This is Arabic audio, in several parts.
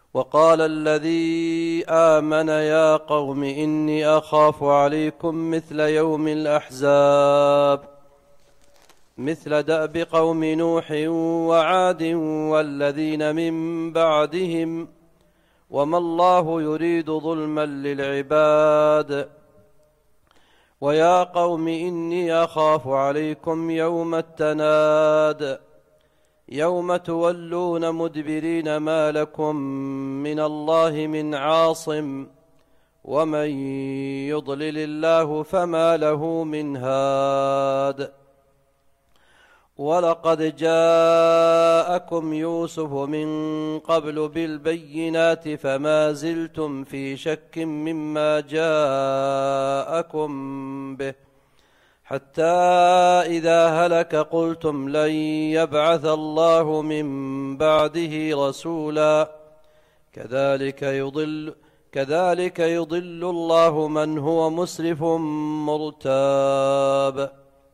وقال الذي آمن يا قوم إني أخاف عليكم مثل يوم الأحزاب مثل دأب قوم نوح وعاد والذين من بعدهم وما الله يريد ظلما للعباد ويا قوم إني أخاف عليكم يوم التناد يوم تولون مدبرين ما لكم من الله من عاصم ومن يضلل الله فما له من هاد ولقد جاءكم يوسف من قبل بالبينات فما زلتم في شك مما جاءكم به حتى إذا هلك قلتم لن يبعث الله من بعده رسولا كذلك يضل الله من هو مسرف مرتاب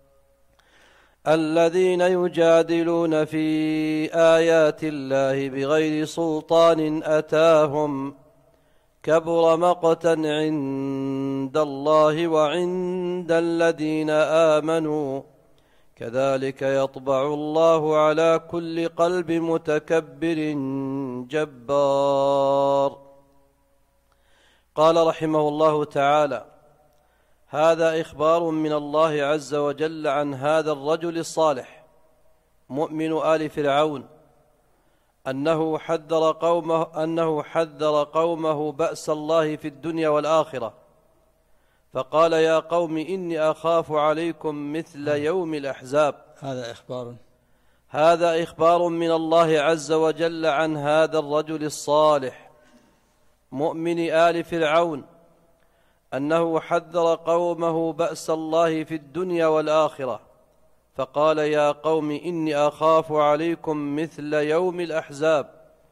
الذين يجادلون في آيات الله بغير سلطان أتاهم كبر مقتا عند الله وعند الذين آمنوا كذلك يطبع الله على كل قلب متكبر جبار. قال رحمه الله تعالى: هذا إخبار من الله عز وجل عن هذا الرجل الصالح مؤمن آل فرعون أنه حذر قومه بأس الله في الدنيا والآخرة، فقال: يا قوم إني أخاف عليكم مثل يوم الأحزاب. هذا إخبار من الله عز وجل عن هذا الرجل الصالح مؤمن آل فرعون أنه حذر قومه بأس الله في الدنيا والآخرة، فقال: يا قوم إني أخاف عليكم مثل يوم الأحزاب.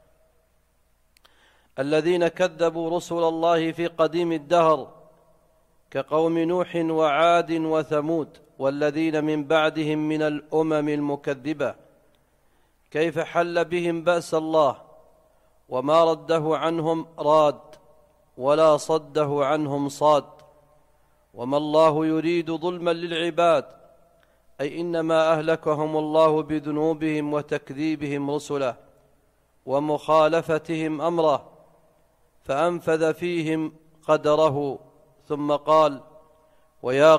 الذين كذبوا رسل الله في قديم الدهر كقوم نوح وعاد وثمود والذين من بعدهم من الأمم المكذبة، كيف حل بهم بأس الله وما رده عنهم راد ولا صده عنهم صاد، وما الله يريد ظلما للعباد، أي إنما أهلكهم الله بذنوبهم وتكذيبهم رسله ومخالفتهم أمره، فأنفذ فيهم قدره، ثم قال: ويا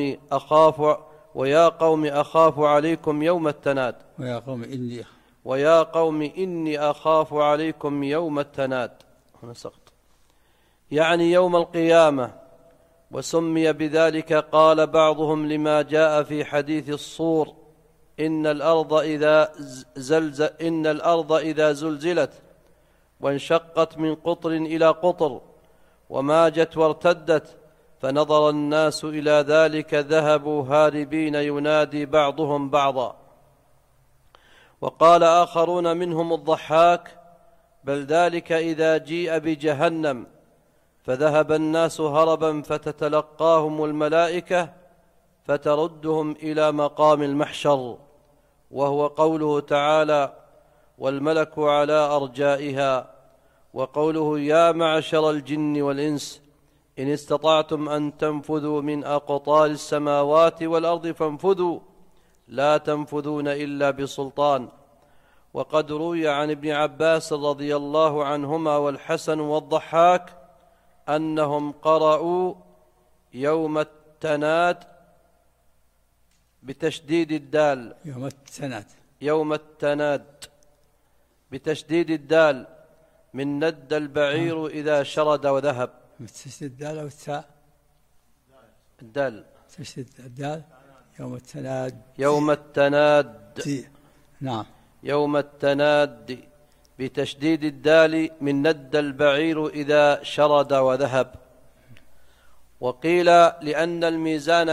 قوم أخاف عليكم يوم التناد. ويا قوم إني أخاف عليكم يوم التناد، هنا سقط، يعني يوم القيامة، وسمي بذلك قال بعضهم لما جاء في حديث الصور: إن الأرض إذا زلزلت وانشقت من قطر إلى قطر وماجت وارتدت، فنظر الناس إلى ذلك ذهبوا هاربين ينادي بعضهم بعضا. وقال آخرون منهم الضحاك: بل ذلك إذا جيء بجهنم فذهب الناس هربا فتتلقاهم الملائكة فتردهم إلى مقام المحشر، وهو قوله تعالى: والملك على أرجائها، وقوله: يا معشر الجن والإنس إن استطعتم أن تنفذوا من أقطار السماوات والأرض فانفذوا لا تنفذون إلا بسلطان. وقد روي عن ابن عباس رضي الله عنهما والحسن والضحاك أنهم قرأوا يوم التناد بتشديد الدال، يوم التناد بتشديد الدال، من ند البعير إذا شرد وذهب. تشديد الدال أو التاء؟ الدال، تشديد الدال. يوم التناد، يوم التناد، نعم، يوم التناد بتشديد الدال، من ند البعير إذا شرد وذهب. وقيل لأن الميزان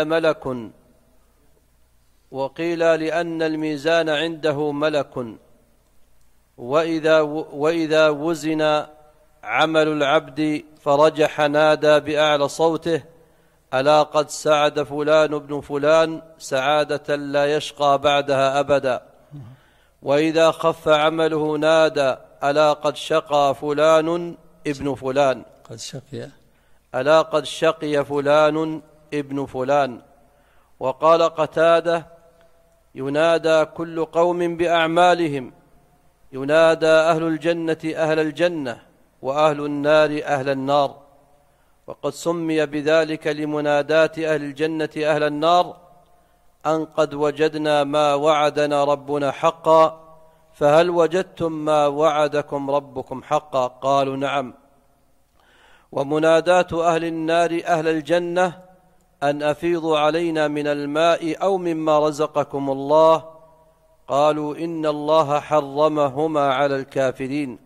عنده ملك، وإذا وزن عمل العبد فرجح نادى بأعلى صوته: ألا قد سعد فلان ابن فلان سعادة لا يشقى بعدها أبدا. وإذا خف عمله نادى ألا قد شقى فلان ابن فلان. قد شقي. ألا قد شقي فلان ابن فلان. وقال قتادة: ينادى كل قوم بأعمالهم، ينادى أهل الجنة أهل الجنة، وأهل النار أهل النار. وقد سمي بذلك لمنادات أهل الجنة أهل النار أن قد وجدنا ما وعدنا ربنا حقا، فهل وجدتم ما وعدكم ربكم حقا؟ قالوا: نعم. ومنادات أهل النار أهل الجنة أن أفيضوا علينا من الماء أو مما رزقكم الله، قالوا: إن الله حرمهما على الكافرين.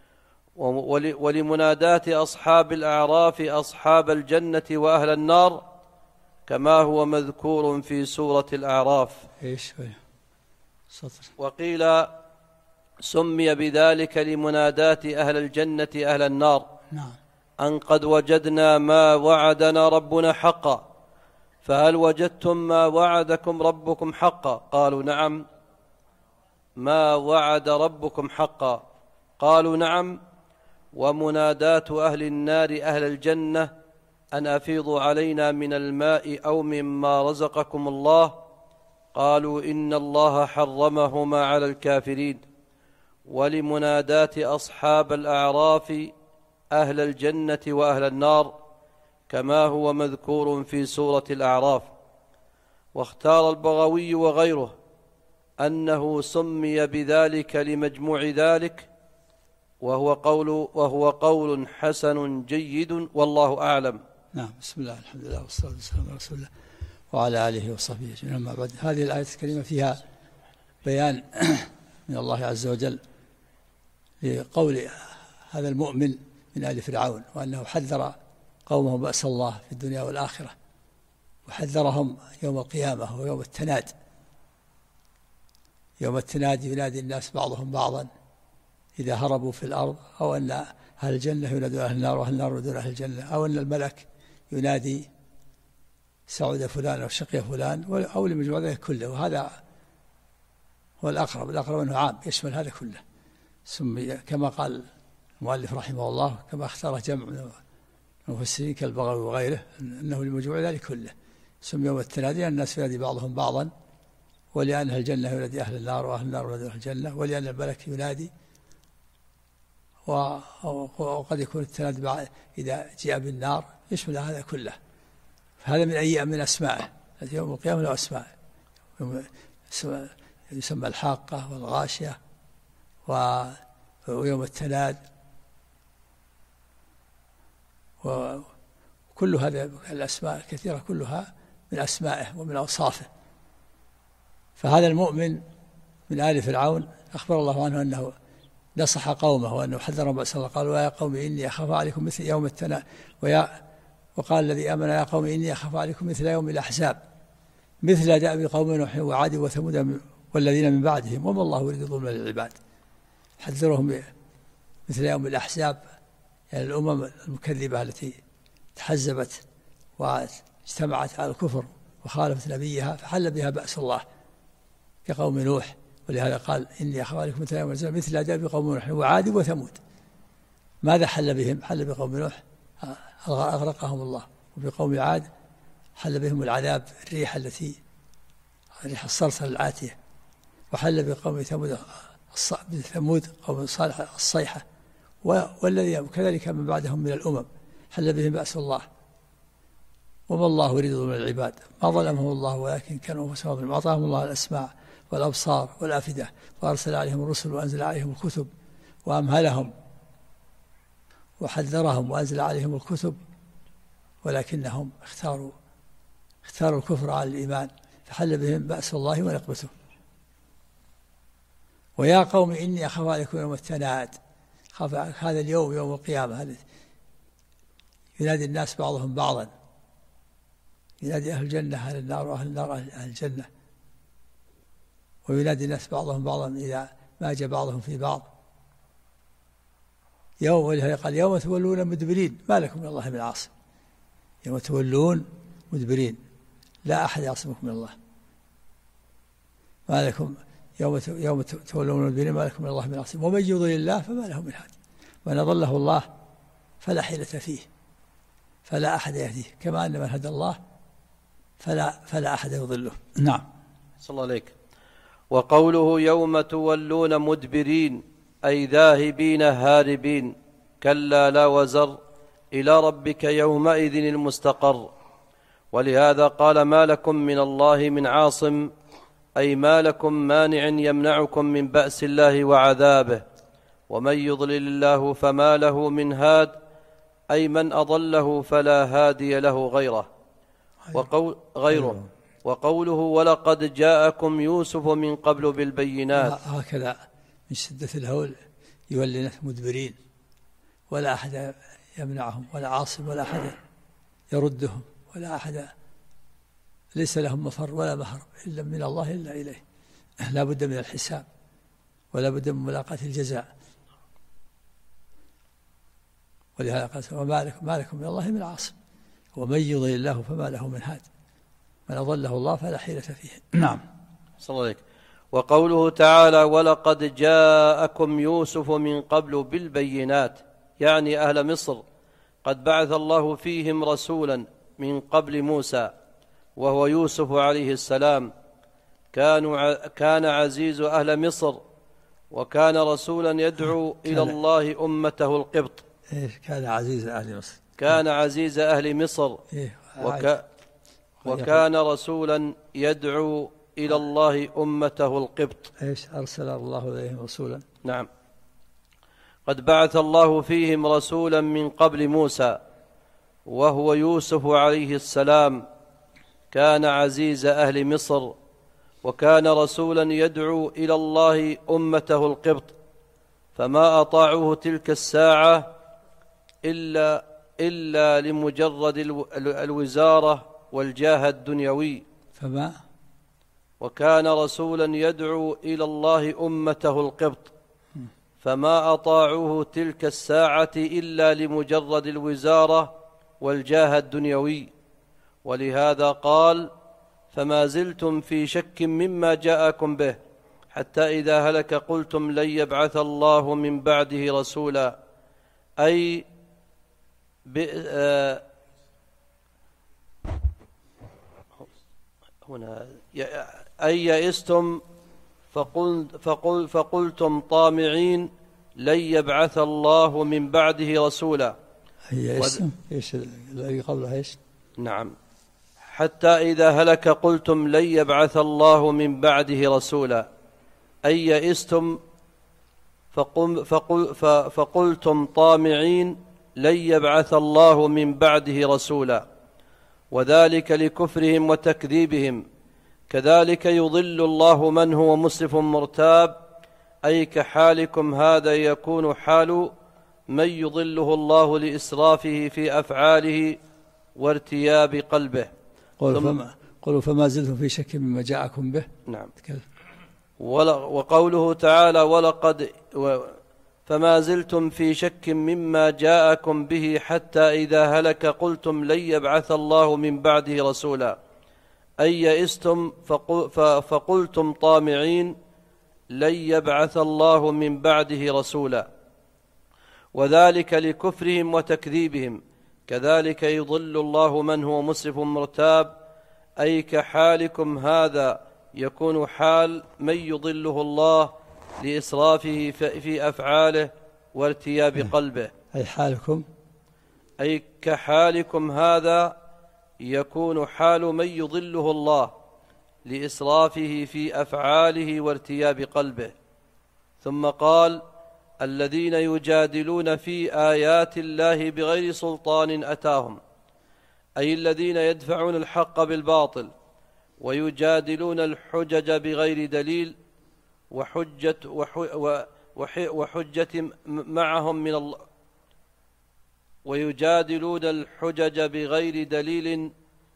ولمنادات أصحاب الأعراف أصحاب الجنة وأهل النار كما هو مذكور في سورة الأعراف. وقيل سمي بذلك لمنادات أهل الجنة أهل النار أن قد وجدنا ما وعدنا ربنا حقا، فهل وجدتم ما وعدكم ربكم حقا؟ قالوا: نعم. ما وعد ربكم حقا؟ قالوا: نعم. ومنادات أهل النار أهل الجنة أن أفيضوا علينا من الماء أو مما رزقكم الله، قالوا: إن الله حرمهما على الكافرين. ولمنادات أصحاب الأعراف أهل الجنة وأهل النار كما هو مذكور في سورة الأعراف. واختار البغوي وغيره أنه سمي بذلك لمجموع ذلك، وهو قول حسن جيد، والله أعلم. نعم. بسم الله، الحمد لله، والصلاة والسلام على رسول الله وعلى آله وصحبه أجمعين. أما بعد، هذه الآية الكريمة فيها بيان من الله عز وجل لقول هذا المؤمن من آل فرعون، وأنه حذر قومه بأس الله في الدنيا والآخرة، وحذرهم يوم القيامة ويوم التناد. يوم التناد ينادي الناس بعضهم بعضا إذا هربوا في الأرض، أو أن أهل الجنة ينادون أهل النار وأهل النار ينادون أهل الجنة، أو أن الملك ينادي سعود فلان أو شقي فلان، أو لمجموع ذلك كله. وهذا هو الأقرب أنه عام يشمل هذا كله. سمي كما قال المؤلف رحمه الله، كما اختار جمع من المفسرين كالبغوي وغيره، أنه لمجموع ذلك كله. سمي يوم التنادي الناس ينادي بعضهم بعضا، ولأن أهل الجنة ينادي أهل النار وأهل النار ينادي أهل الجنة، ولأن الملك ينادي. وقد يكون التناد إذا جاء بالنار يشمل هذا كله. فهذا من أي من أسمائه، يوم القيامة له أسماء، يسمى الحاقة والغاشية ويوم التناد، وكل هذه الأسماء الكثيرة كلها من أسمائه ومن أوصافه. فهذا المؤمن من آل فرعون أخبر الله عنه أنه نصح قومه وأنه حذرهم بأس الله، قال: ويا قوم إني أخاف عليكم مثل يوم التناد. وقال الذي آمن: يا قوم إني أخاف عليكم مثل يوم الأحزاب، مثل دأب قوم نوح وعاد وثمود والذين من بعدهم، وما الله يريد ظلما للعباد. حذرهم مثل يوم الأحزاب، يعني الأمم المكذبة التي تحزبت واجتمعت على الكفر وخالفت نبيها فحل بها بأس الله كقوم نوح. ولهذا قال: إني أخاف عليكم مثل دأب قوم نوح وعاد وثمود. ماذا حل بهم؟ حل بقوم نوح أغرقهم الله، وبقوم عاد حل بهم العذاب، الريح الريح الصرصر العاتية. وحل بقوم ثمود قوم صالح الصيحة، والذي كذلك من بعدهم من الأمم حل بهم بأس الله، وما الله يريد ظلم العباد. ما ظلمهم الله ولكن كانوا أنفسهم، أعطاهم الله الأسماع والأبصار والأفئدة، وأرسل عليهم الرسل وأنزل عليهم الكتب وأمهلهم وحذرهم وأنزل عليهم الكتب، ولكنهم اختاروا الكفر على الإيمان، فحل بهم بأس الله ونقمته. ويا قوم إني أخاف عليكم يوم التناد، هذا اليوم يوم القيامة، هذا ينادي الناس بعضهم بعضا، ينادي أهل الجنة أهل النار وأهل النار أهل الجنة، وينادي الناس بعضهم بعضا إذا ما جاء بعضهم في بعض. يوم، ولهذا قال: يوم تولون مدبرين ما لكم من الله من عاصم. يوم تولون مدبرين لا أحد يعصمكم من الله، ما لكم يوم تولون مدبرين ما لكم من الله من عاصم ومن يضلل الله فما له من هادي ومن أضله الله فلا حيلة فيه فلا أحد يهديه كما أن من هدى الله فلا أحد يضله. نعم. صلى الله عليك. وقوله يوم تولون مدبرين أي ذاهبين هاربين كلا لا وزر إلى ربك يومئذ المستقر. ولهذا قال ما لكم من الله من عاصم أي ما لكم مانع يمنعكم من بأس الله وعذابه. ومن يضلل الله فما له من هاد أي من أضله فلا هادي له غيره. وقوله ولقد جاءكم يوسف من قبل بالبينات هكذا من شدة الهول يولون مدبرين ولا أحد يمنعهم ولا عاصم ولا أحد يردهم ولا أحد ليس لهم مفر ولا مهرب إلا من الله إلا إليه. لا بد من الحساب ولا بد من ملاقاة الجزاء. ولهذا قال ما لكم من الله من عاصم ومن يضلل الله فما له من هاد من أضله الله فلا حيلة فيه. نعم. صلى الله عليه. وقوله تعالى ولقد جاءكم يوسف من قبل بالبينات يعني أهل مصر قد بعث الله فيهم رسولا من قبل موسى وهو يوسف عليه السلام. كان عزيز أهل مصر وكان رسولا يدعو إلى الله أمته القبط. كان عزيز أهل مصر كان عزيز أهل مصر وكان رسولا يدعو إلى الله أمته القبط. أرسل الله إليهم رسولا. نعم. قد بعث الله فيهم رسولا من قبل موسى وهو يوسف عليه السلام. كان عزيز أهل مصر وكان رسولا يدعو إلى الله أمته القبط فما أطاعوه تلك الساعة إلا لمجرد الوزارة والجاه الدنيوي. وكان رسولا يدعو إلى الله أمته القبط فما أطاعوه تلك الساعة إلا لمجرد الوزارة والجاه الدنيوي. ولهذا قال فما زلتم في شك مما جاءكم به حتى إذا هلك قلتم لن يبعث الله من بعده رسولا أي هنا أي يئستم فقلتم طامعين لن يبعث الله من بعده رسولا. إيش الذي قبله إيش؟ نعم. حتى إذا هلك قلتم لن يبعث الله من بعده رسولا أي يئستم فقلتم طامعين لن يبعث الله من بعده رسولا. وذلك لكفرهم وتكذيبهم. كذلك يضل الله من هو مسرف مرتاب أي كحالكم هذا يكون حال من يضله الله لإسرافه في أفعاله وارتياب قلبه. قولوا فما زلتم في شك مما جاءكم به. نعم. وقوله تعالى فما زلتم في شك مما جاءكم به حتى إذا هلك قلتم لن يبعث الله من بعده رسولا أي يئستم فقلتم طامعين لن يبعث الله من بعده رسولا. وذلك لكفرهم وتكذيبهم. كذلك يضل الله من هو مسرف مرتاب أي كحالكم هذا يكون حال من يضله الله لإسرافه في أفعاله وارتياب قلبه. أي حالكم أي كحالكم هذا يكون حال من يضله الله لإسرافه في أفعاله وارتياب قلبه. ثم قال الذين يجادلون في آيات الله بغير سلطان أتاهم أي الذين يدفعون الحق بالباطل ويجادلون الحجج بغير دليل وحجة معهم من الله ويجادلون الحجج بغير دليل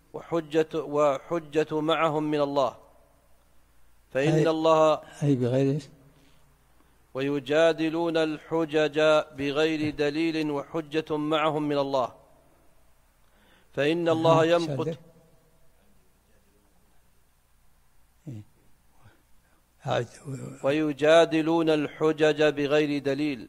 وحجة معهم من الله فإن الله أي بغير ويجادلون الحجج بغير دليل وحجة معهم من الله فإن الله يمقت ويجادلون الحجج بغير دليل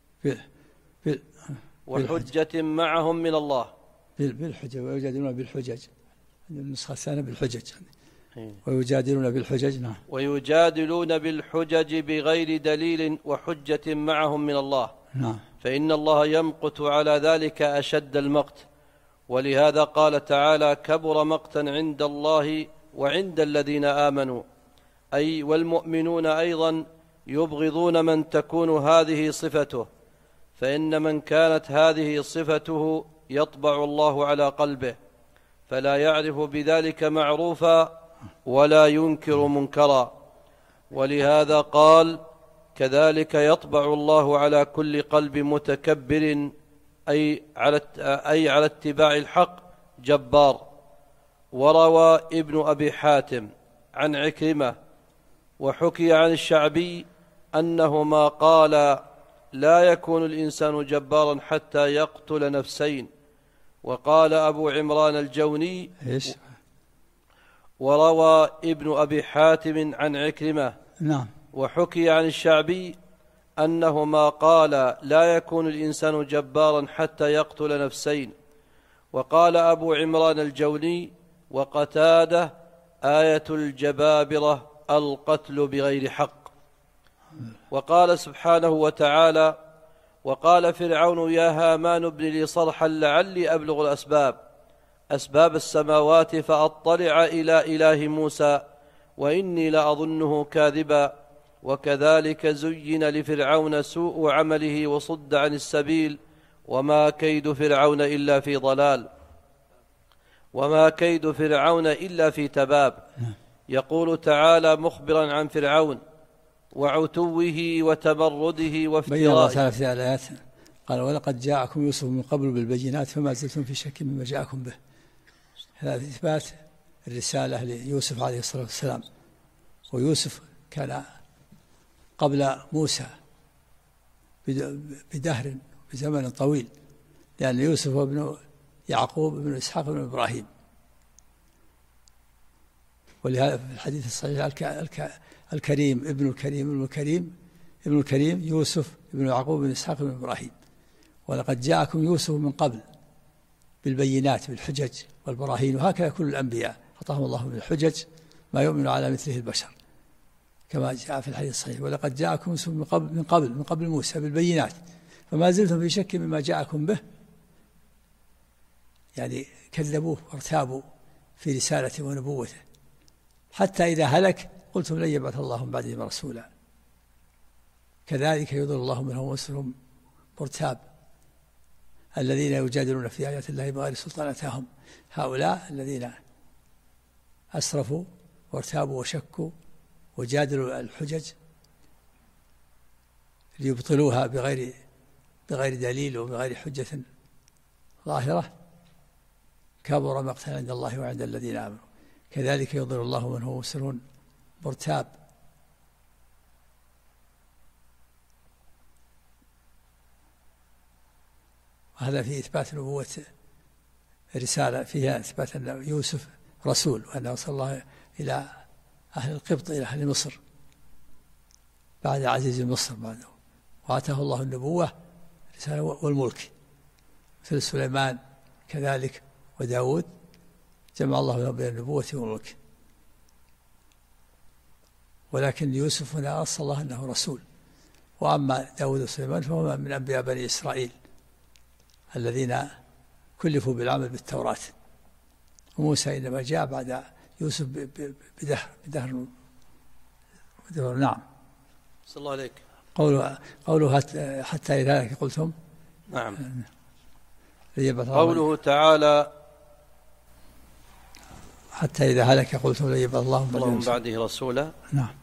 وحجة معهم من الله. بالحجج، ويجادلون بالحجج، النسخة الثانية بالحجج، ويجادلون بالحجج. نعم. ويجادلون بالحجج بغير دليل وحجة معهم من الله. نعم. فإن الله يمقت على ذلك أشد المقت، ولهذا قال تعالى: كبر مقتا عند الله وعند الذين آمنوا، أي والمؤمنون أيضا يبغضون من تكون هذه صفته، فإن من كانت هذه صفته يطبع الله على قلبه فلا يعرف بذلك معروفا ولا ينكر منكرا. ولهذا قال: كذلك يطبع الله على كل قلب متكبر، أي على اتباع الحق جبار. وروى ابن أبي حاتم عن عكرمة وحكي عن الشعبي أنهما قال: لا يكون الإنسان جبارا حتى يقتل نفسين. وقال أبو عمران الجوني: وروى ابن أبي حاتم عن عكرمة نعم وحكي عن الشعبي أنهما قال: لا يكون الإنسان جبارا حتى يقتل نفسين. وقال أبو عمران الجوني وقتادة: آية الجبابرة القتل بغير حق. وقال سبحانه وتعالى: وقال فرعون يا هامان ابن لي صرحا لعلي أبلغ أسباب السماوات فأطلع إلى إله موسى وإني لأظنه كاذبا. وكذلك زين لفرعون سوء عمله وصد عن السبيل وما كيد فرعون إلا في ضلال، وما كيد فرعون إلا في تباب. يقول تعالى مخبرا عن فرعون وعتوه وتمرده وافترائه. بين الله تعالى في الآيات قال: ولقد جاءكم يوسف من قبل بالبينات فما زلتم في شك مما جاءكم به. هذا إثبات الرسالة ليوسف عليه الصلاة والسلام. ويوسف كان قبل موسى بدهر بزمن طويل، لأن يوسف هو ابن يعقوب ابن إسحاق ابن إبراهيم. ولهذا في الحديث الصحيح الكريم ابن الكريم يوسف ابن يعقوب بن إسحاق بن إبراهيم. ولقد جاءكم يوسف من قبل بالبينات بالحجج والبراهين، وهكذا كل الأنبياء أعطاهم الله من الحجج ما يؤمن على مثله البشر، كما جاء في الحديث الصحيح: ولقد جاءكم يوسف من قبل موسى بالبينات فما زلتم في شك مما جاءكم به. يعني كذبوه وارتابوا في رسالته ونبوته، حتى إذا هلك قلتم لن يبعث الله من بعده رسولا. كذلك يضل الله من هو مسلم مرتاب، الذين يجادلون في آيات الله بغير سلطان أتاهم. هؤلاء الذين أسرفوا وارتابوا وشكوا وجادلوا الحجج ليبطلوها بغير دليل وبغير حجة ظاهرة، كبر مقتا عند الله وعند الذين آمنوا. كذلك يضل الله من هو مسر مرتاب. وهذا في إثبات نبوة الرسالة، فيها إثبات أن يوسف رسول، وأنه أرسل الله إلى أهل القبط، إلى أهل مصر بعد عزيز مصر بعده، وآتاه الله النبوة الرسالة والملك مثل سليمان كذلك وداود، جمع الله بين النبوة والملك. ولكن يوسف هنا أرسل الله أنه رسول. وأما داود وسليمان فهما من أنبياء بني إسرائيل الذين كلفوا بالعمل بالتوراة. وموسى إنما جاء بعد يوسف بدهر. نعم. صلى الله عليك. قوله حتى إذا هلك قلتم. نعم. قوله تعالى حتى إذا هلك قلتم لن يبعث الله من بعده رسولا. نعم.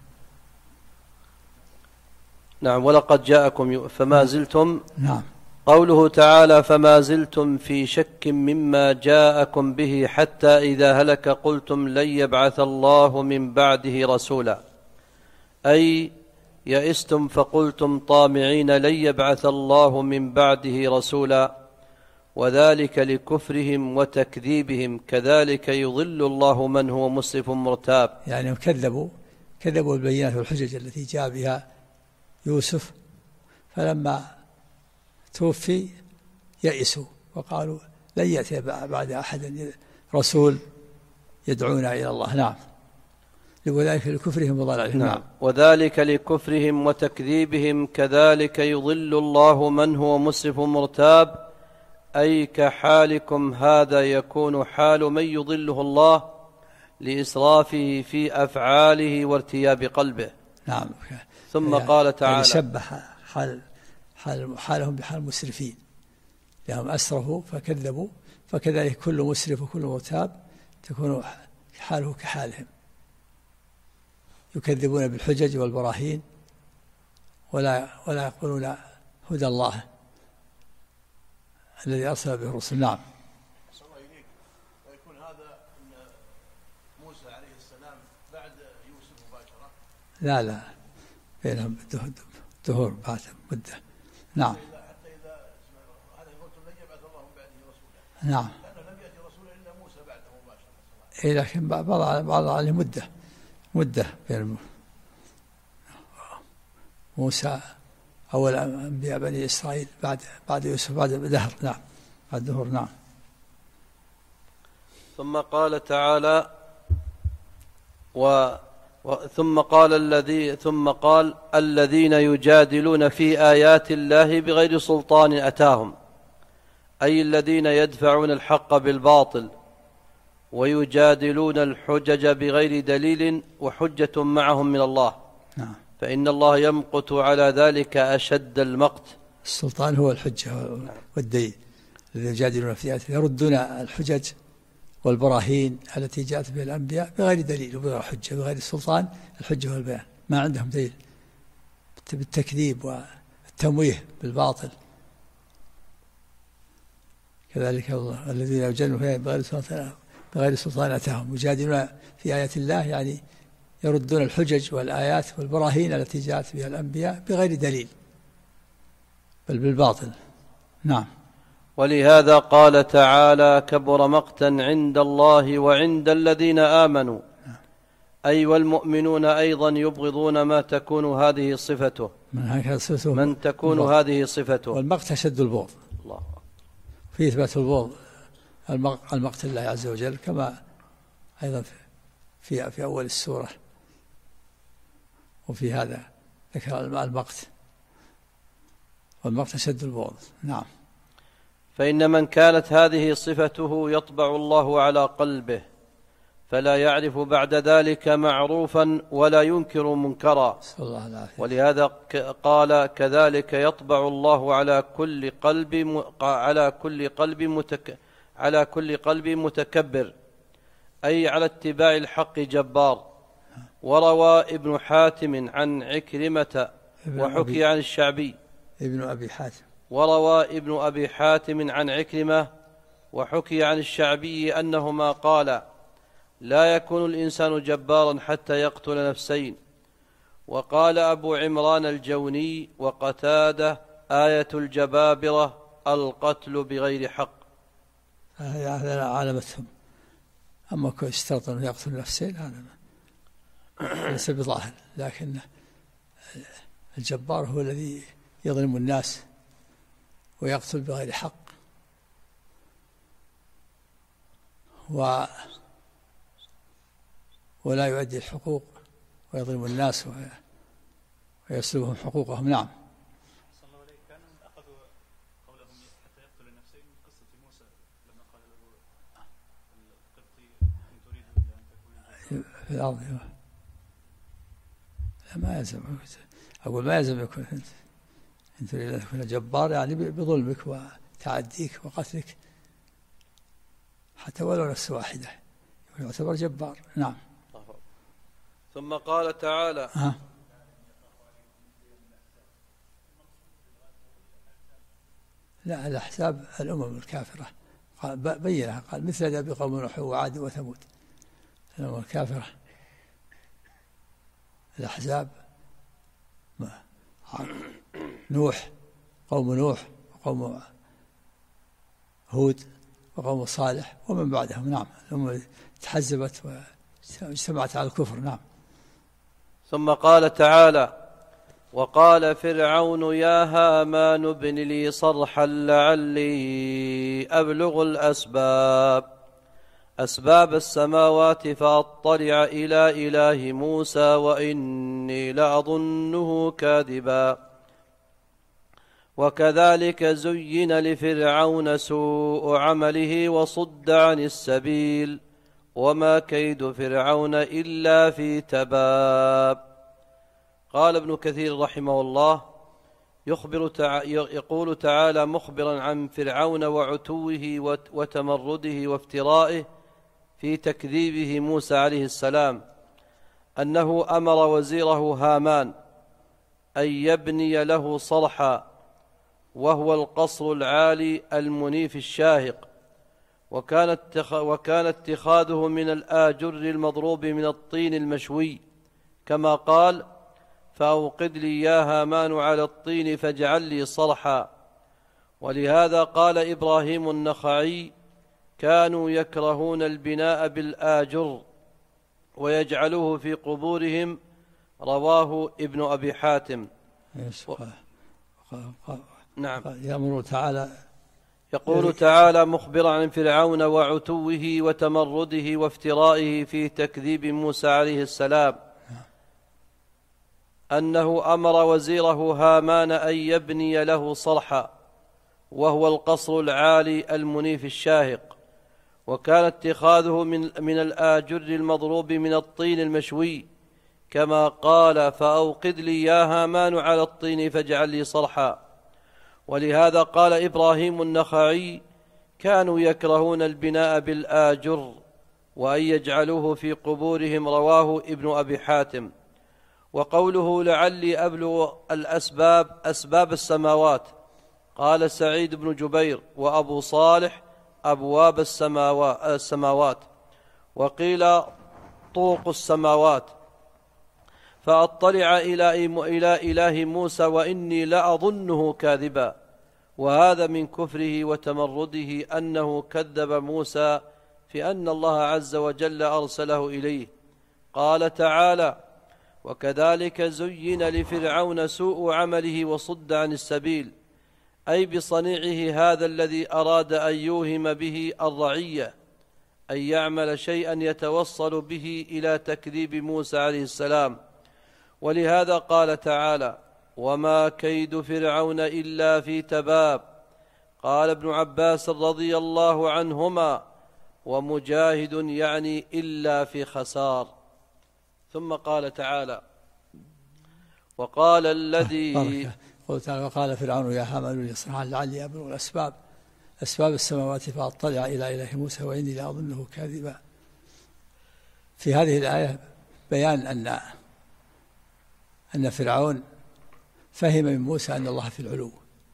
نعم. ولقد جاءكم فما زلتم. نعم. قوله تعالى فما زلتم في شك مما جاءكم به حتى إذا هلك قلتم لن يبعث الله من بعده رسولا، أي يئستم فقلتم طامعين لن يبعث الله من بعده رسولا، وذلك لكفرهم وتكذيبهم. كذلك يضل الله من هو مسرف مرتاب. يعني كذبوا كذبوا البينات والحجج التي جاء بها يوسف، فلما توفي يئسوا وقالوا لن يأتي بعد أحد رسول يدعونا إلى الله. نعم. وذلك لكفرهم وضلالهم. نعم. وذلك لكفرهم وتكذيبهم كذلك يضل الله من هو مسرف مرتاب، أي كحالكم هذا يكون حال من يضله الله لإسرافه في أفعاله وارتياب قلبه. نعم. ثم قال تعالى يعني شبه حالهم بحال المسرفين، لهم أسرفوا فكذبوا، فكذلك كل مسرف وكل مرتاب تكون حاله كحالهم، يكذبون بالحجج والبراهين ولا يقولون هدى الله الذي أرسل به الرسل. نعم. ويكون هذا أن موسى عليه السلام بعد يوسف مباشرة؟ لا بينهم دهور بعد مدة. نعم. حتى إذا هذا يقول لن يبعث الله من بعده رسولا. نعم. لأنه لم يأتي رسولا إلا موسى بعده مباشرة. إيه، لكن بعض عليه مدة بين موسى أول أنبياء بني إسرائيل بعد يوسف بعد دهر. نعم، بعد دهور. نعم. ثم قال تعالى ثم قال الذين يجادلون في آيات الله بغير سلطان أتاهم، أي الذين يدفعون الحق بالباطل ويجادلون الحجج بغير دليل وحجة معهم من الله. نعم. فإن الله يمقت على ذلك أشد المقت. السلطان هو الحجة والدليل الذي يجادلون في آياته، يردون الحجج والبراهين التي جاءت بها الأنبياء بغير دليل وبغير حجة، بغير سلطان. الحجة والبيان ما عندهم دليل، بالتكذيب والتمويه بالباطل. كذلك الله الذين يجادلون بغير سلطان أتاهم، يجادلون في آيات الله يعني يردون الحجج والآيات والبراهين التي جاءت بها الأنبياء بغير دليل بل بالباطل. نعم. ولهذا قال تعالى كبر مقتا عند الله وعند الذين آمنوا، أي والمؤمنون أيضا يبغضون ما تكون هذه صفته، من تكون هذه صفته. والمقت أشد البغض. الله. في إثبات البغض المقت الله عز وجل، كما أيضا في أول السورة، وفي هذا ذكر المقت، والمقت أشد البغض. نعم. فإن من كانت هذه صفته يطبع الله على قلبه فلا يعرف بعد ذلك معروفا ولا ينكر منكرا، ولهذا قال كذلك يطبع الله على كل قلب متكبر، أي على اتباع الحق جبار. وروى ابن حاتم عن عكرمة وحكي عن الشعبي وروى ابن أبي حاتم عن عكرمة وحكي عن الشعبي أنهما قال لا يكون الإنسان جبارا حتى يقتل نفسين. وقال أبو عمران الجوني وقتادة آية الجبابرة القتل بغير حق. هذا علامتهم. أما كون اشترط أن يقتل نفسين هذا ليس بظاهر، لكن الجبار هو الذي يظلم الناس ويقتل بغير حق ولا يؤدي الحقوق ويظلم الناس ويسلبهم حقوقهم. نعم. صلى الله عليه كانوا أخذوا قولهم حتى يقتل النفسين من قصة موسى لما قال له القبطي إن تريد إلا أن تكون في الأرض. ما يلزم، أقول ما يلزم يكون إن تريد أن تكون جبار، يعني بظلمك وتعديك وقتلك حتى ولو نفس واحدة يعتبر جبار. نعم. ثم قال تعالى لا، الأحزاب الأمم الكافرة قال بينها، قال مثل دأب قوم نوح وعاد وثمود. الأمم الكافرة الأحزاب نوح، قوم نوح وقوم هود وقوم صالح ومن بعدهم. نعم. الأمم تحزبت واجتمعت على الكفر. نعم. ثم قال تعالى: وقال فرعون يا هامان ابن لي صرحا لعلي أبلغ أسباب السماوات فأطلع إلى إله موسى وإني لأظنه كاذبا. وكذلك زين لفرعون سوء عمله وصد عن السبيل وما كيد فرعون إلا في تباب. قال ابن كثير رحمه الله: يقول تعالى مخبرا عن فرعون وعتوه وتمرده وافترائه في تكذيبه موسى عليه السلام أنه أمر وزيره هامان أن يبني له صرحا، وهو القصر العالي المنيف الشاهق، وكان اتخاذه من الآجر المضروب من الطين المشوي، كما قال: فأوقد لي يا هامان على الطين فاجعل لي صرحا. ولهذا قال إبراهيم النخعي: كانوا يكرهون البناء بالآجر ويجعلوه في قبورهم. رواه ابن أبي حاتم. نعم. يأمر تعالى، يقول تعالى مخبرا عن فرعون وعتوه وتمرده وافترائه في تكذيب موسى عليه السلام أنه أمر وزيره هامان أن يبني له صرحا، وهو القصر العالي المنيف الشاهق، وكان اتخاذه من الآجر المضروب من الطين المشوي، كما قال: فأوقد لي يا هامان على الطين فاجعل لي صرحا. ولهذا قال إبراهيم النخعي: كانوا يكرهون البناء بالآجر وأن يجعلوه في قبورهم. رواه ابن أبي حاتم. وقوله لعلي أبلغ أسباب السماوات، قال سعيد بن جبير وأبو صالح أبواب السماوات، وقيل طرق السماوات. فأطلع إلى إله موسى وإني لأظنه كاذبا. وهذا من كفره وتمرده أنه كذب موسى في أن الله عز وجل أرسله إليه. قال تعالى: وكذلك زين لفرعون سوء عمله وصد عن السبيل، أي بصنيعه هذا الذي أراد أن يوهم به الرعية، أن يعمل شيئا يتوصل به إلى تكذيب موسى عليه السلام. ولهذا قال تعالى: وما كيد فرعون إلا في تباب. قال ابن عباس رضي الله عنهما ومجاهد يعني إلا في خسار. ثم قال تعالى: وقال الذي وقال فرعون يا هامان لي صرحا لعلي أبلغ أسباب السماوات فأطلع إلى إله موسى وإني لأظنه كاذبا. في هذه الآية بيان أن فرعون فهم من موسى أن الله في العلو،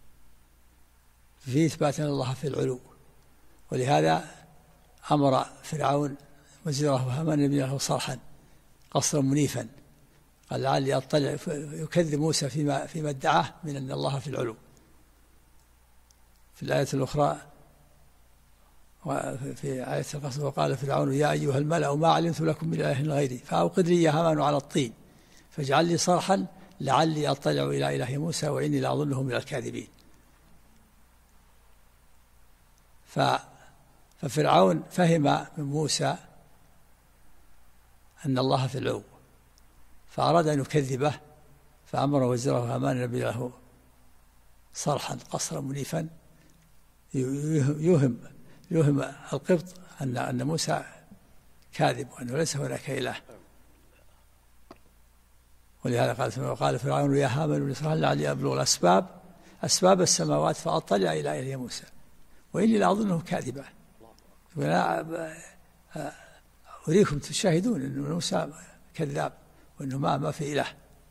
في إثبات أن الله في العلو، ولهذا أمر فرعون وزيره هامان يبني له صرحا قصرا منيفا، قال لعلي أطلع، يكذب موسى فيما ادعاه من أن الله في العلو. في الآية الأخرى في آية القصص: وقال فرعون يا أيها الملأ ما علمت لكم من إله غيري فأوقد لي يا هامان على الطين فاجعل لي صرحا لعلي أطلع إلى إله موسى وإني لأظنه من الكاذبين. ففرعون فهم من موسى أن الله في العلو، فأراد أن يكذبه، فأمر وزيره هامان يبني له صرحا قصرا منيفا يوهم القبط أن موسى كاذب وأنه ليس هناك إله. ولهذا قال فرعون يا هامان صرحا لعلي أبلغ أسباب السماوات فأطلع إلى إله موسى وإني لأظنه كاذبا. أريكم تشاهدون أن موسى كذاب وأنه ما في إله.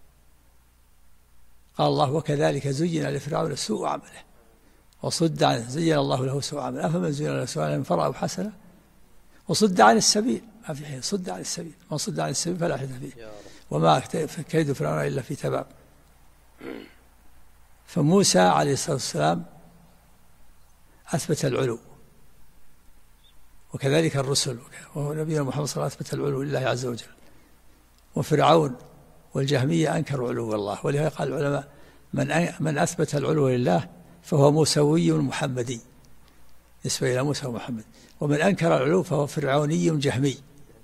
قال الله: وكذلك زين لفرعون سوء عمله وصد عنه، زين الله له سوء عمله، أفمن زين له سوء عمله فرأه حسنة وصد عن السبيل، ما في حين صد عن السبيل، من صد عن السبيل فلا حين فيه وما كيد فرعون إلا في تباب. فموسى عليه الصلاة والسلام أثبت العلو، وكذلك الرسل، ونبينا محمد صلى الله عليه وسلم أثبت العلو لله عز وجل. وفرعون والجهمية أنكروا علو الله، ولهذا قال العلماء من أثبت العلو لله فهو موسوي محمدي، نسبة إلى موسى ومحمد، ومن أنكر العلو فهو فرعوني جهمي.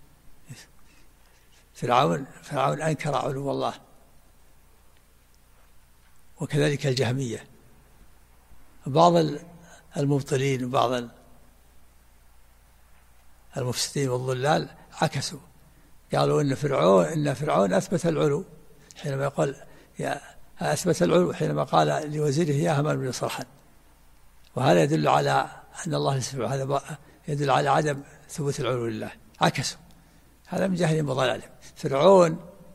فرعون أنكر علو الله، وكذلك الجهمية. بعض المبطلين وبعض المفسدين والضلال عكسوا، قالوا إن فرعون أثبت العلو حينما يقول أثبت العلو حينما قال لوزيره يا هامان ابن لي صرحا، وهذا يدل على أن الله سبحانه، هذا يدل على عدم ثبوت العلو لله. عكسوا، هذا من جهل وضلال. فرعون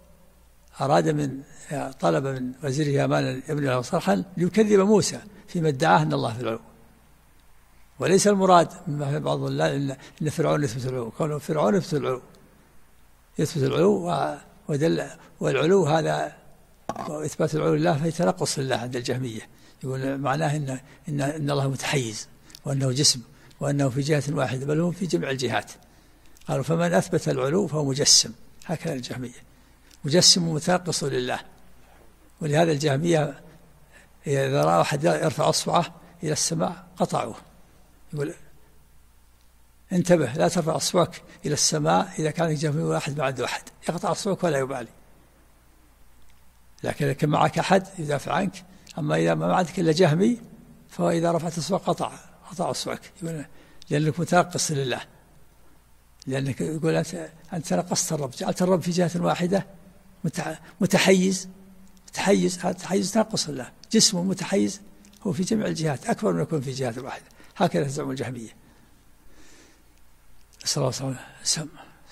طلب من وزيره هامان ابن لي صرحا ليكذب موسى فيما ادعاه أن الله في العلو، وليس المراد مما في بعض الضلال إن فرعون يثبت العلو. كونه فرعون يثبت العلو والعلو هذا وإثبات العلو لله في تنقص لله عند الجهمية، يقول معناه إن الله متحيز وأنه جسم وأنه في جهة واحدة، بل هو في جميع الجهات. قالوا فمن أثبت العلو فهو مجسم، هكذا الجهمية، مجسم ومتنقص لله. ولهذا الجهمية إذا رأى أحد يرفع أصبعه إلى السماء قطعوه، يقول انتبه لا ترفع أصبعك إلى السماء إذا كان الجهمي واحد ما عنده أحد، يقطع أصبعك ولا يبالي. لكن إذا كان معك أحد يدافع عنك، أما إذا ما عندك إلا جهمي فهو إذا رفعت أصبعك قطع أصبعك، لأنك متنقص لله، لأنك يقول أنت نقصت الرب، جعلت الرب في جهة واحدة متحيز. تحيز تنقص لله، جسمه متحيز هو في جميع الجهات أكبر من يكون في جهة واحدة، هكذا تزعم الجهمية. صلى الله عليه وسلم.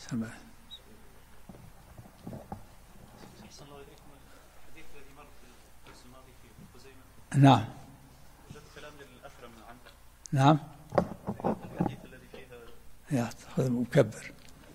نعم. كلام للأثرم عنه. نعم. الحديث الذي فيها خذ مكبر.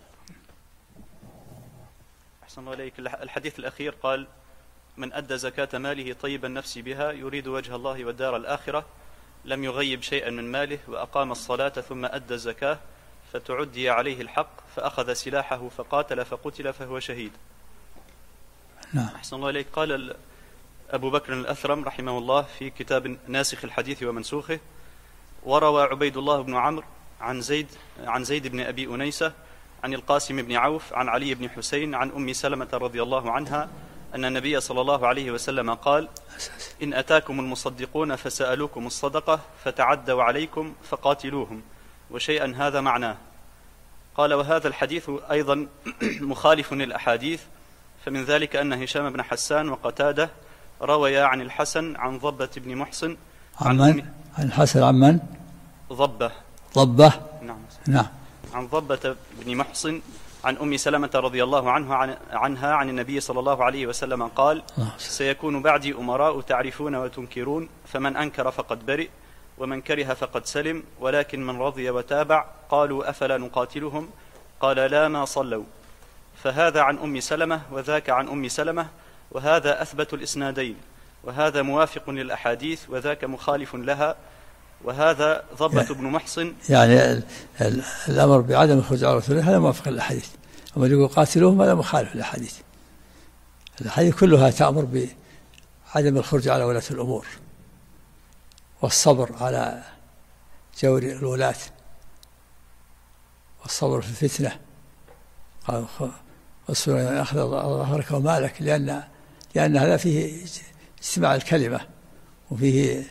أحسن الله إليك. الحديث الأخير قال من أدى زكاة ماله طيب النفس بها يريد وجه الله والدار الآخرة لم يغيب شيئا من ماله وأقام الصلاة ثم أدى الزكاة فتعدي عليه الحق فأخذ سلاحه فقاتل فقتل فهو شهيد. نعم. أحسن الله إليك. قال أبو بكر الأثرم رحمه الله في كتاب ناسخ الحديث ومنسوخه: وروى عبيد الله بن عمرو عن زيد بن أبي أنيسة عن القاسم بن عوف عن علي بن حسين عن أم سلمة رضي الله عنها أن النبي صلى الله عليه وسلم قال: إن أتاكم المصدقون فسألوكم الصدقة فتعدوا عليكم فقاتلوهم، وشيئا هذا معناه. قال: وهذا الحديث أيضا مخالف للأحاديث، فمن ذلك أن هشام بن حسان وقتادة رويا عن الحسن عن ضبة بن محصن عن الحسن عن من؟ ضبة. نعم. عن ضبة بن محصن عن أم سلمة رضي الله عنها عن النبي صلى الله عليه وسلم قال: سيكون بعدي أمراء تعرفون وتنكرون، فمن أنكر فقد برئ ومن كره فقد سلم، ولكن من رضي وتابع. قالوا: أفلا نقاتلهم؟ قال: لا ما صلوا. فهذا عن أم سلمة وذاك عن أم سلمة، وهذا أثبت الإسنادين، وهذا موافق للأحاديث وذاك مخالف لها، وهذا ضبة بن محصن. يعني الأمر بعدم الخروج على رسول الله هذا موافق للأحاديث، وما يقول قاتلوهم هذا مخالف للأحاديث. الأحاديث كلها تأمر بعدم الخروج على ولاة الأمور والصبر على جور الولاة والصبر في الفتنة. قال: واصبر أخذ ظهرك ومالك، لأن هذا فيه اجتماع الكلمة وفيه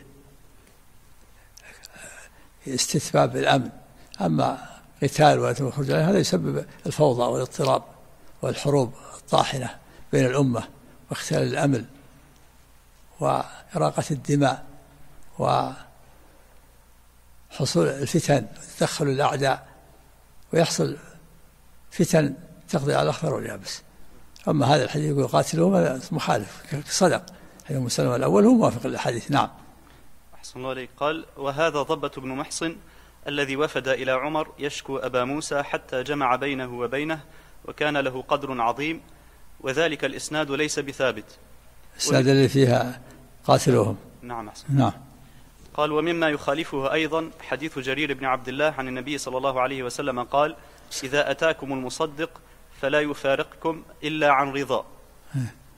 استتباب الأمن. أما قتال ولا الخروج عليه هذا يسبب الفوضى والاضطراب والحروب الطاحنة بين الأمة واختلال الأمن وإراقة الدماء وحصول الفتن وتدخل الأعداء، ويحصل فتن تقضي على الأخضر واليابس. أما هذا الحديث يقول قاتلهم هذا مخالف، صدق. هذا مسلم الأول هو موافق للحديث. نعم. أحسن الله عليك. قال: وهذا ضبة بن محصن الذي وفد إلى عمر يشكو أبا موسى حتى جمع بينه وبينه، وكان له قدر عظيم، وذلك الإسناد ليس بثابت. الإسناد اللي فيها قاتلوهم. نعم. نعم. قال: ومما يخالفه أيضا حديث جرير بن عبد الله عن النبي صلى الله عليه وسلم قال: إذا أتاكم المصدق فلا يفارقكم إلا عن رضا.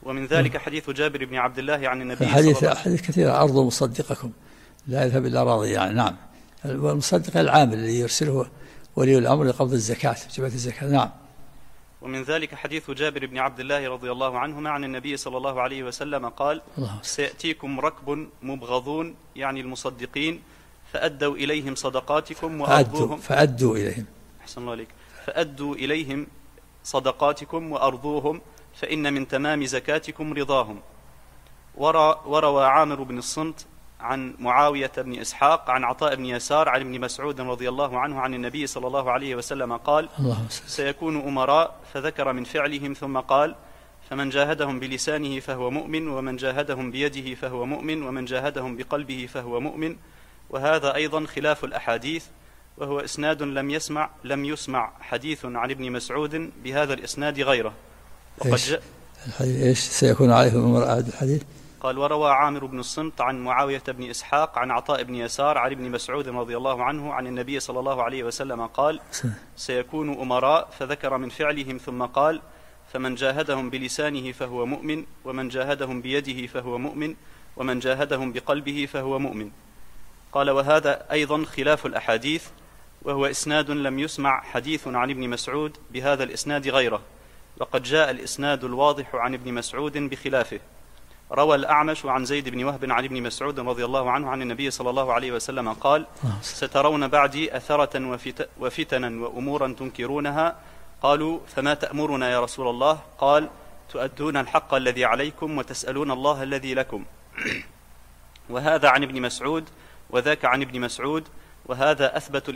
ومن ذلك حديث جابر بن عبد الله عن النبي صلى الله عليه وسلم. حديث كثيرة: أرض مصدقكم لا يذهب إلا راضي. يعني نعم، والمصدق العامل اللي يرسله ولي الأمر لقبض الزكاة، جبة الزكاة. نعم. ومن ذلك حديث جابر بن عبد الله رضي الله عنهما عن النبي صلى الله عليه وسلم قال: سيأتيكم ركب مبغضون، يعني المصدقين، فأدوا إليهم صدقاتكم وأرضوهم. فأدوا إليهم، أحسن الله عليك، فأدوا إليهم صدقاتكم وأرضوهم، فإن من تمام زكاتكم رضاهم. وروى عامر بن الصمت عن معاوية بن إسحاق عن عطاء بن يسار عن ابن مسعود رضي الله عنه عن النبي صلى الله عليه وسلم قال: سيكون أمراء، فذكر من فعلهم ثم قال: فمن جاهدهم بلسانه فهو مؤمن، ومن جاهدهم بيده فهو مؤمن، ومن جاهدهم بقلبه فهو مؤمن. وهذا أيضا خلاف الأحاديث، وهو إسناد لم يسمع حديث عن ابن مسعود بهذا الإسناد غيره. وقد إيش سيكون عليكم أمراء؟ الحديث قال: وروى عامر بن الصمت عن معاوية بن إسحاق عن عطاء بن يسار عن ابن مسعود رضي الله عنه عن النبي صلى الله عليه وسلم قال: سيكون أمراء، فذكر من فعلهم ثم قال: فمن جاهدهم بلسانه فهو مؤمن، ومن جاهدهم بيده فهو مؤمن، ومن جاهدهم بقلبه فهو مؤمن. قال: وهذا أيضا خلاف الأحاديث، وهو إسناد لم يسمع حديث عن ابن مسعود بهذا الإسناد غيره، وقد جاء الإسناد الواضح عن ابن مسعود بخلافه. روى الأعمش عن زيد بن وهب عن ابن مسعود رضي الله عنه عن النبي صلى الله عليه وسلم قال: سترون بعدي أثرة وفتنا وأمورا تنكرونها. قالوا: فما تأمرنا يا رسول الله؟ قال: تؤدون الحق الذي عليكم وتسألون الله الذي لكم. وهذا عن ابن مسعود وذاك عن ابن مسعود، وهذا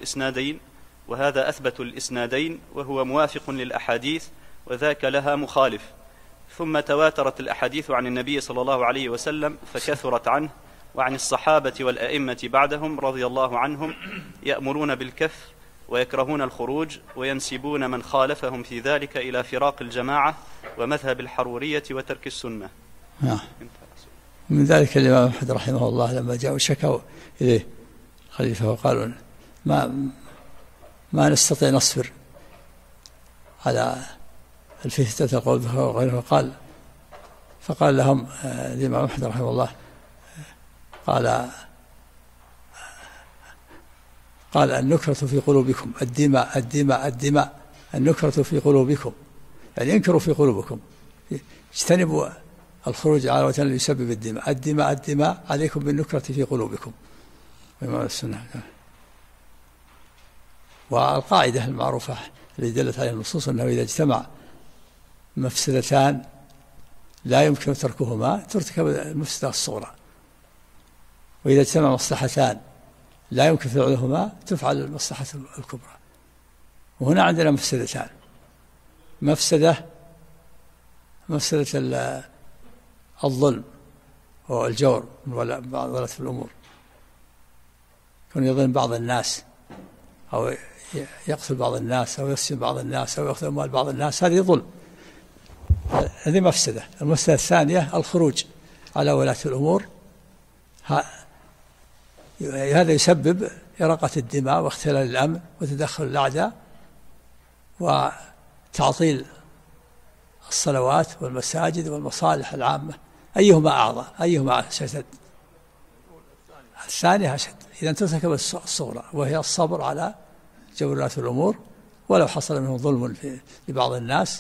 أثبت الإسنادين، وهو موافق للأحاديث، وذاك لها مخالف. ثم تواترت الأحاديث عن النبي صلى الله عليه وسلم فكثرت عنه وعن الصحابة والأئمة بعدهم رضي الله عنهم، يأمرون بالكف ويكرهون الخروج، وينسبون من خالفهم في ذلك إلى فراق الجماعة ومذهب الحرورية وترك السنة. من ذلك الإمام أحمد رحمه الله لما جاءوا شكوا إليه خليفة وقالوا: ما نستطيع نصبر على الفتنة القول وغيره. فقال لهم الإمام أحمد رحمه الله، قال: النكرة في قلوبكم، الدماء الدماء الدماء، النكرة في قلوبكم، يعني انكروا في قلوبكم، اجتنبوا الخروج على وجه الذي يسبب الدماء، الدماء الدماء، عليكم بالنكرة في قلوبكم. وإمام السنة. والقاعدة المعروفة التي دلت عليها النصوص أنه إذا اجتمع مفسدتان لا يمكن تركهما ترتكب المفسدة الصغرى، وإذا اجتمع مصلحتان لا يمكن فعلهما تفعل المصلحة الكبرى. وهنا عندنا مفسدتان: مفسدة الظلم والجور والولاة في الأمور، كون يظلم بعض الناس أو يقتل بعض الناس أو يسجن بعض الناس أو يأخذ أموال بعض الناس، هذه ظلم، هذه مفسدة. المفسدة الثانية الخروج على ولاة الأمور، هذا يسبب إراقة الدماء واختلال الأمن وتدخل الأعداء وتعطيل الصلوات والمساجد والمصالح العامة. أيهما أعظم؟ أيهما أشد؟ الثانية أشد إذا ترتكب الصغرى، وهي الصبر على جورات الأمور، ولو حصل منه ظلم لبعض الناس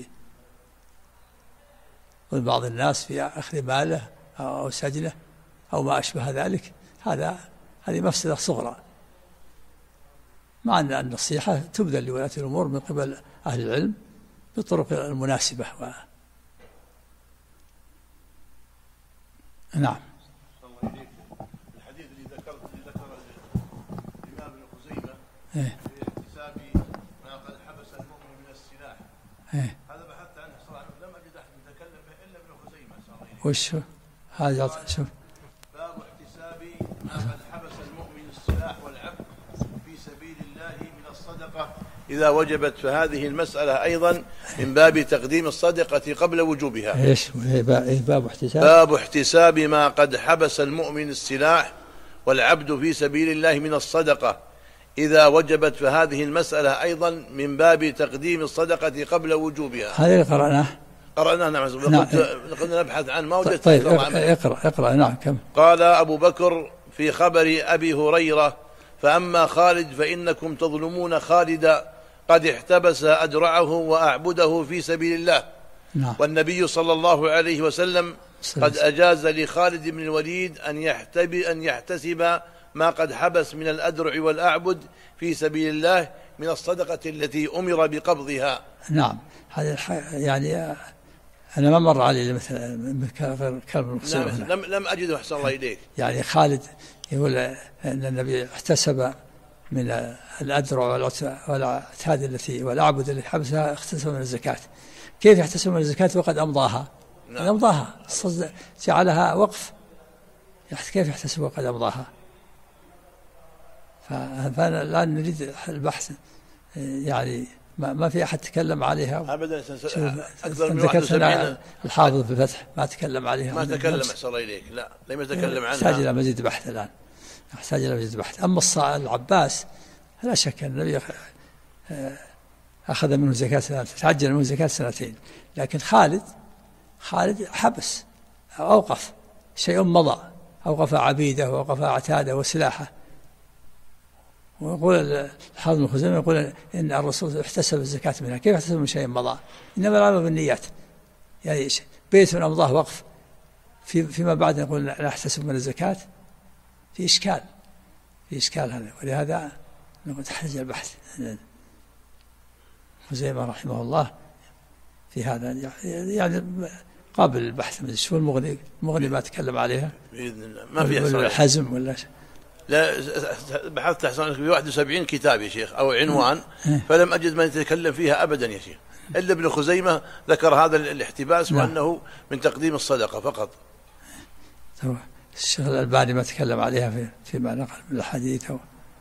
في أخذ ماله أو سجنه أو ما أشبه ذلك، هذه مفسدة صغرى، مع أن النصيحة تبذل لولاة الأمور من قبل أهل العلم بالطرق المناسبة. نعم. الحديث اللي ذكر الإمام ابن خزيمة في احتساب ما قد حبس المؤمن من السلاح، هذا بحثت عنه صراحة لم أجد أحد يتكلم به إلا ابن خزيمة. وش هذا؟ شوف باب احتساب ما قد حبس المؤمن السلاح والعبد في سبيل الله من الصدقة إذا وجبت، فهذه المسألة أيضا من باب تقديم الصدقة قبل وجوبها. إيش باب احتساب؟ باب احتساب ما قد حبس المؤمن السلاح والعبد في سبيل الله من الصدقة إذا وجبت، فهذه المسألة أيضا من باب تقديم الصدقة قبل وجوبها. هذا اللي قرأناه قرأناه. نعم. كنا نبحث عن ما وجدت. طيب اقرأ. نعم كم. قال أبو بكر في خبر أبي هريرة: فأما خالد فإنكم تظلمون خالدا قد احتبس أدرعه وأعبده في سبيل الله. نعم. والنبي صلى الله عليه وسلم قد أجاز لخالد بن الوليد أن يحتسب ما قد حبس من الأدرع والأعبد في سبيل الله من الصدقة التي أمر بقبضها. نعم. هذا يعني أنا ما مر علي مثل كلام نعم. لم أجده أحسن الله إليك. يعني خالد يقول أن النبي احتسب من الأدرع والعتاد التي والأعبد التي حبسها احتسب من الزكاة. كيف يحتسب من الزكاة وقد أمضاها؟ نعم. أمضاها جعلها وقف، كيف يحتسب وقد أمضاها؟ فأنا الآن نريد البحث، يعني ما في أحد تكلم عليها أبدا. أكثر من 71 الحافظ في الفتح ما تكلم عليها، ما تكلم أحسن الله إليك. لا لم يتكلم عنها. يحتاج إلى مزيد بحث الآن، يحتاج إلى مزيد بحث. أما العباس لا شك أن النبي أخذ منه زكاة سنتين، تعجل منه زكاة سنتين. لكن خالد حبس أو أوقف شيء مضى، أوقف عبيده وأوقف عتاده وسلاحه. ويقول الحافظ بن خزيمة يقول إن الرسول احتسب الزكاة منها. كيف احتسب من شيء مضى؟ إنما العمل بالنيات. يعني بيت أمضاه وقف فيما بعد يقول لا احتسب من الزكاة، في إشكال هذا. ولهذا نقول تحتاج البحث. خزيمة رحمه الله في هذا يعني قابل البحث. شو المغني ما تكلم عليها بإذن الله. ما في الحزم ولا شيء. لا بحثت أحسن في 71 كتاب يا شيخ أو عنوان، فلم أجد من يتكلم فيها أبدا يا شيخ، إلا ابن خزيمة ذكر هذا الاحتباس وأنه من تقديم الصدقة فقط. الشيخ الألباني ما تكلم عليها فيما نقل من الحديث.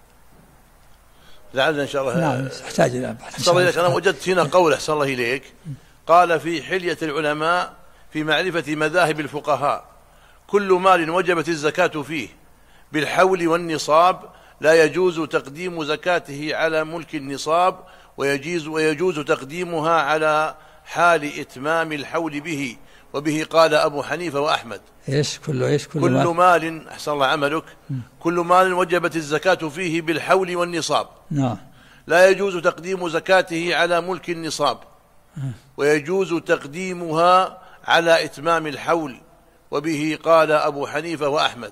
لعل إن شاء الله. نعم يحتاج إلى بحث. أنا وجدت هنا قول أحسن الله إليك، قال في حلية العلماء في معرفة مذاهب الفقهاء: كل مال وجبت الزكاة فيه بالحول والنصاب لا يجوز تقديم زكاته على ملك النصاب، ويجوز تقديمها على حال إتمام الحول به. وبه قال أبو حنيفة وأحمد. كل مال أحسن الله عملك. كل مال وجبت الزكاة فيه بالحول والنصاب. نعم. لا يجوز تقديم زكاته على ملك النصاب، ويجوز تقديمها على إتمام الحول. وبه قال أبو حنيفة وأحمد.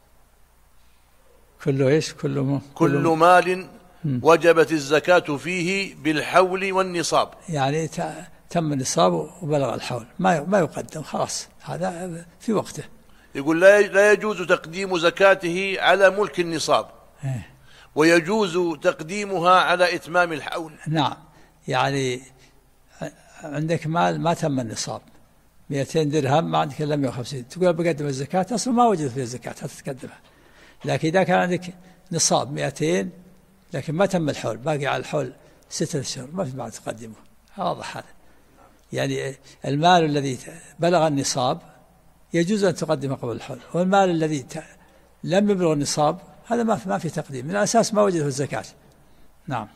كل مال وجبت الزكاة فيه بالحول والنصاب. يعني تم النصاب وبلغ الحول ما يقدم، خلاص هذا في وقته. يقول لا يجوز تقديم زكاته على ملك النصاب، ويجوز تقديمها على إتمام الحول. نعم. يعني عندك مال ما تم النصاب 200 درهم، ما عندك إلا 150، تقول بقدم الزكاة، أصلا ما وجد فيها الزكاة هتتقدمها. لكن إذا كان عندك نصاب 200 لكن ما تم الحول، باقي على الحول 6 أشهر، ما في بعد تقدمه. واضح هذا. يعني المال الذي بلغ النصاب يجوز أن تقدمه قبل الحول، والمال الذي لم يبلغ النصاب هذا ما في تقديم، من الأساس ما وجد الزكاة. نعم.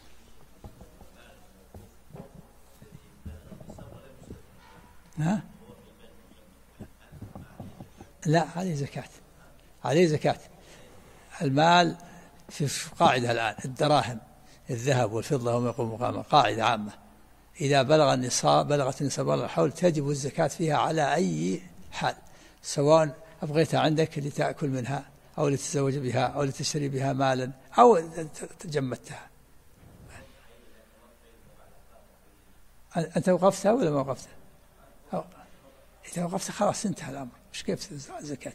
لا عليه زكاة. المال في قاعدة الآن: الدراهم الذهب والفضة وما يقوم مقامه، قاعدة عامة: إذا بلغت النصاب الحول تجب الزكاة فيها على أي حال، سواء أبغيتها عندك لتأكل منها أو لتتزوج بها أو لتشتري بها مالا أو تجمدتها. أنت وقفتها ولا ما وقفتها؟ إذا وقفتها خلاص انتهى الأمر. مش كيف الزكاة؟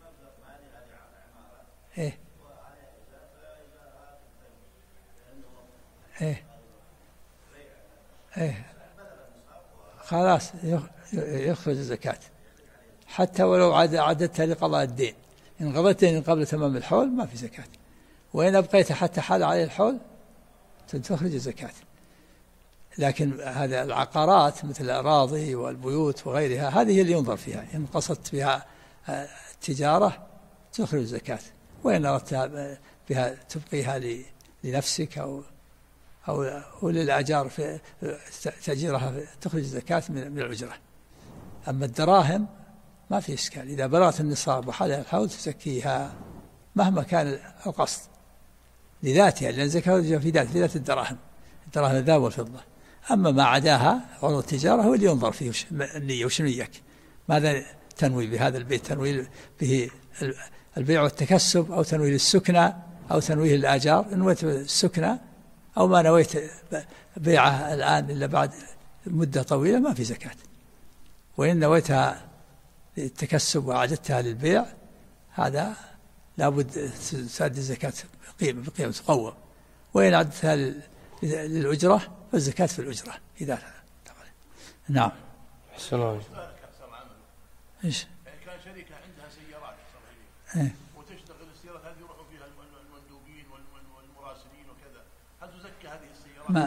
خلاص يخرج الزكاة، حتى ولو عددتها لقضاء الدين. إن قضيتها قبل تمام الحول ما في زكاة، وإن أبقيتها حتى حال عليه الحول تخرج الزكاة. لكن هذا العقارات مثل الأراضي والبيوت وغيرها هذه اللي ينظر فيها، إن قصدت بها التجارة تخرج الزكاة، وإن أردت بها تبقيها لنفسك أو أو للأجار في تأجيرها تخرج الزكاة من الأجرة. أما الدراهم ما في إشكال، إذا بلغت النصاب وحالها الحول تزكيها مهما كان القصد لذاتها، لأن الزكاة في ذات الدراهم الذهب والفضة. أما ما عداها عروض التجارة هو اللي ينظر فيه النية، وش نيك، ماذا تنوي بهذا البيت، تنوي به البيع والتكسب، أو تنوي للسكنة، أو تنويه للآجار. إن نويت السكنة أو ما نويت بيعها الآن إلا بعد مدة طويلة ما في زكاة. وإن نويتها للتكسب وأعددتها للبيع هذا لابد تؤدي الزكاة بقيمة تقوم. وإن أعددتها للأجرة فالزكاة في الأجرة إذا نعم. أحسن الله. إيش؟ كان شركة عندها سيارات وتشتغل السيارات هذه يروحوا فيها المندوبين والمراسلين وكذا، هل تزكى هذه السيارات؟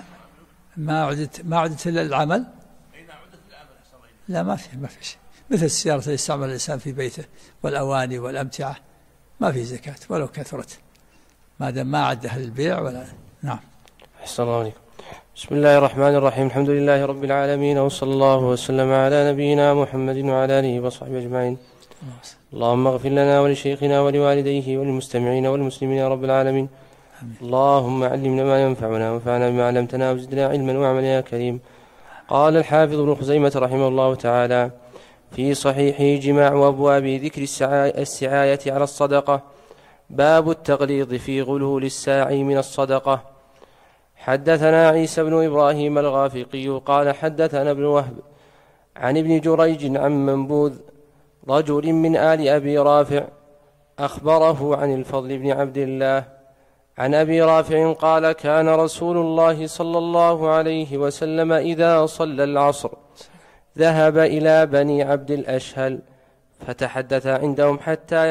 ما عدت إلا العمل؟ أين عدت للعمل؟ لا ما في شيء. مثل السيارة اللي يستعمل الإنسان في بيته والأواني والأمتعة ما في زكاة ولو كثرت، ما دام ما عدها للبيع ولا. نعم. أحسن الله عليكم. بسم الله الرحمن الرحيم. الحمد لله رب العالمين، وصلى الله وسلم على نبينا محمد وعلى آله وصحبه أجمعين. اللهم اغفر لنا ولشيخنا ولوالديه وللمستمعين والمسلمين يا رب العالمين. اللهم علمنا ما ينفعنا وانفعنا بما علمتنا وزدنا علما وعملا يا كريم. قال الحافظ ابن خزيمة رحمه الله تعالى في صحيحه جماع أبواب ذكر السعاية على الصدقة. باب التغليظ في غلول الساعي من الصدقة. حدثنا عيسى بن إبراهيم الغافقي قال حدثنا ابن وهب عن ابن جريج عن منبوذ رجل من آل أبي رافع أخبره عن الفضل بن عبد الله عن أبي رافع قال كان رسول الله صلى الله عليه وسلم إذا صلى العصر ذهب إلى بني عبد الأشهل فتحدث عندهم حتى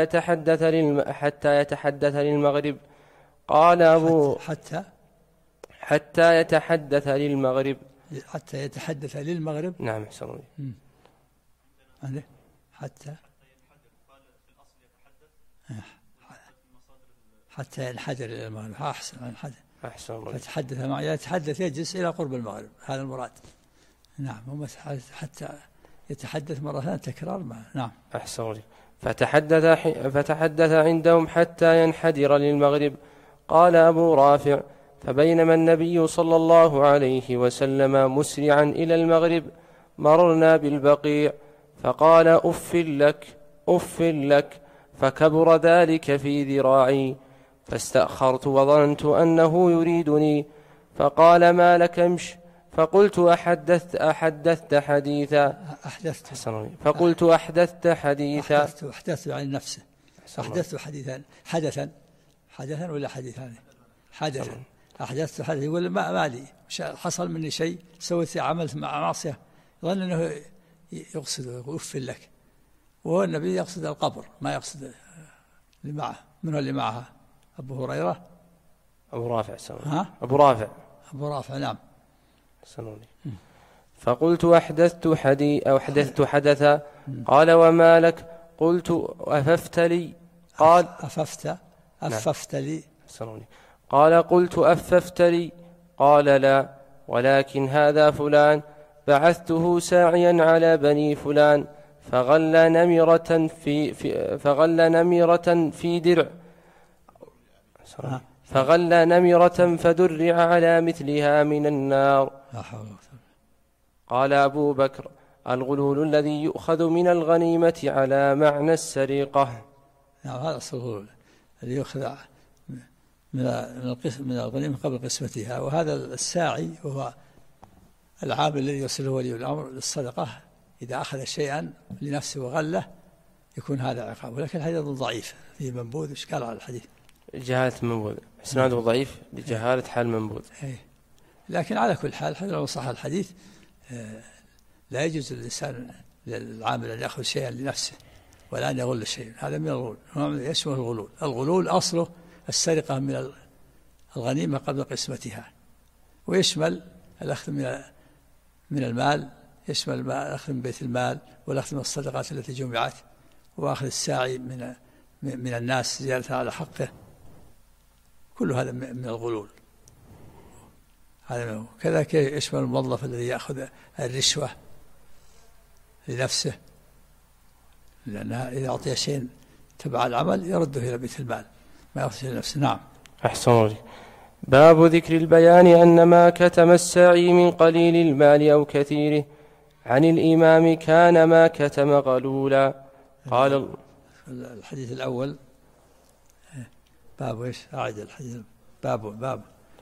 يتحدث للمغرب. قال أبو حتى يتحدث للمغرب. حتى يتحدث للمغرب. نعم أحسن. حتى ينحدر إلى المغرب. أحسن. فتحدث معي يتحدث يجلس إلى قرب المغرب، هذا المراد. نعم. حتى يتحدث مرة ثانية تكرار. نعم. أحسن. فتحدث عندهم حتى ينحدر للمغرب. قال أبو رافع فبينما النبي صلى الله عليه وسلم مسرعا إلى المغرب مررنا بالبقيع فقال أف لك فكبر ذلك في ذراعي فاستأخرت وظننت أنه يريدني فقال ما لك امش فقلت أحدثت حديثا. فقلت أحدثت حديثا. أحدثت عن نفسه. أحدثت حدثا ولا حديثان؟ حدثا. أحدثت حدث يقول ما لي حصل مني شيء، سويت عملت مع معصية، ظن أنه يقصد أف لك، وهو النبي يقصد القبر ما يقصد اللي معه. من هو اللي معها؟ أبو هريرة؟ أبو رافع. أبو رافع نعم. فقلت أحدثت حدثا. قال وما لك؟ قلت أففت لي. قال أففت لي. قال قلت أففت لي. قال لا ولكن هذا فلان بعثته ساعيا على بني فلان فغل نمرة في درع فغل نمرة فدرع على مثلها من النار. قال أبو بكر الغلول الذي يؤخذ من الغنيمة على معنى السرقة. نعم هذا الغلول الذي يؤخذ من الغنيمة قبل قسمتها. وهذا الساعي وهو العامل الذي يرسله ولي الأمر للصدقة إذا أخذ شيئا لنفسه وغله يكون هذا عقاب. ولكن الحديث ضعيف فيه منبوذ. إشكال على الحديث جهالة منبوذ، إسناده ضعيف لجهالة حال منبوذ. لكن على كل حال لو صح الحديث لا يجوز للإنسان للعامل أن يأخذ شيئا لنفسه ولا أن يغل شيئا. هذا من الغلول، يشمل الغلول. الغلول أصله السرقة من الغنيمة قبل قسمتها، ويشمل الأخذ من المال، يشمل الأخذ من بيت المال والأخذ من الصدقات التي جمعت، وأخذ الساعي من الناس زيادة على حقه. كل هذا من الغلول. هذا كذلك يشمل الموظف الذي يأخذ الرشوة لنفسه، لأنها إذا أعطي شيء تبع العمل يرده إلى بيت المال ما يأخذ لنفسه. نعم. أحسن الله. باب ذكر البيان أن ما كتم الساعي من قليل المال أو كثيره عن الإمام كان ما كتم غلولا. قال الحديث الأول باب إيش؟ أعد الحديث. باب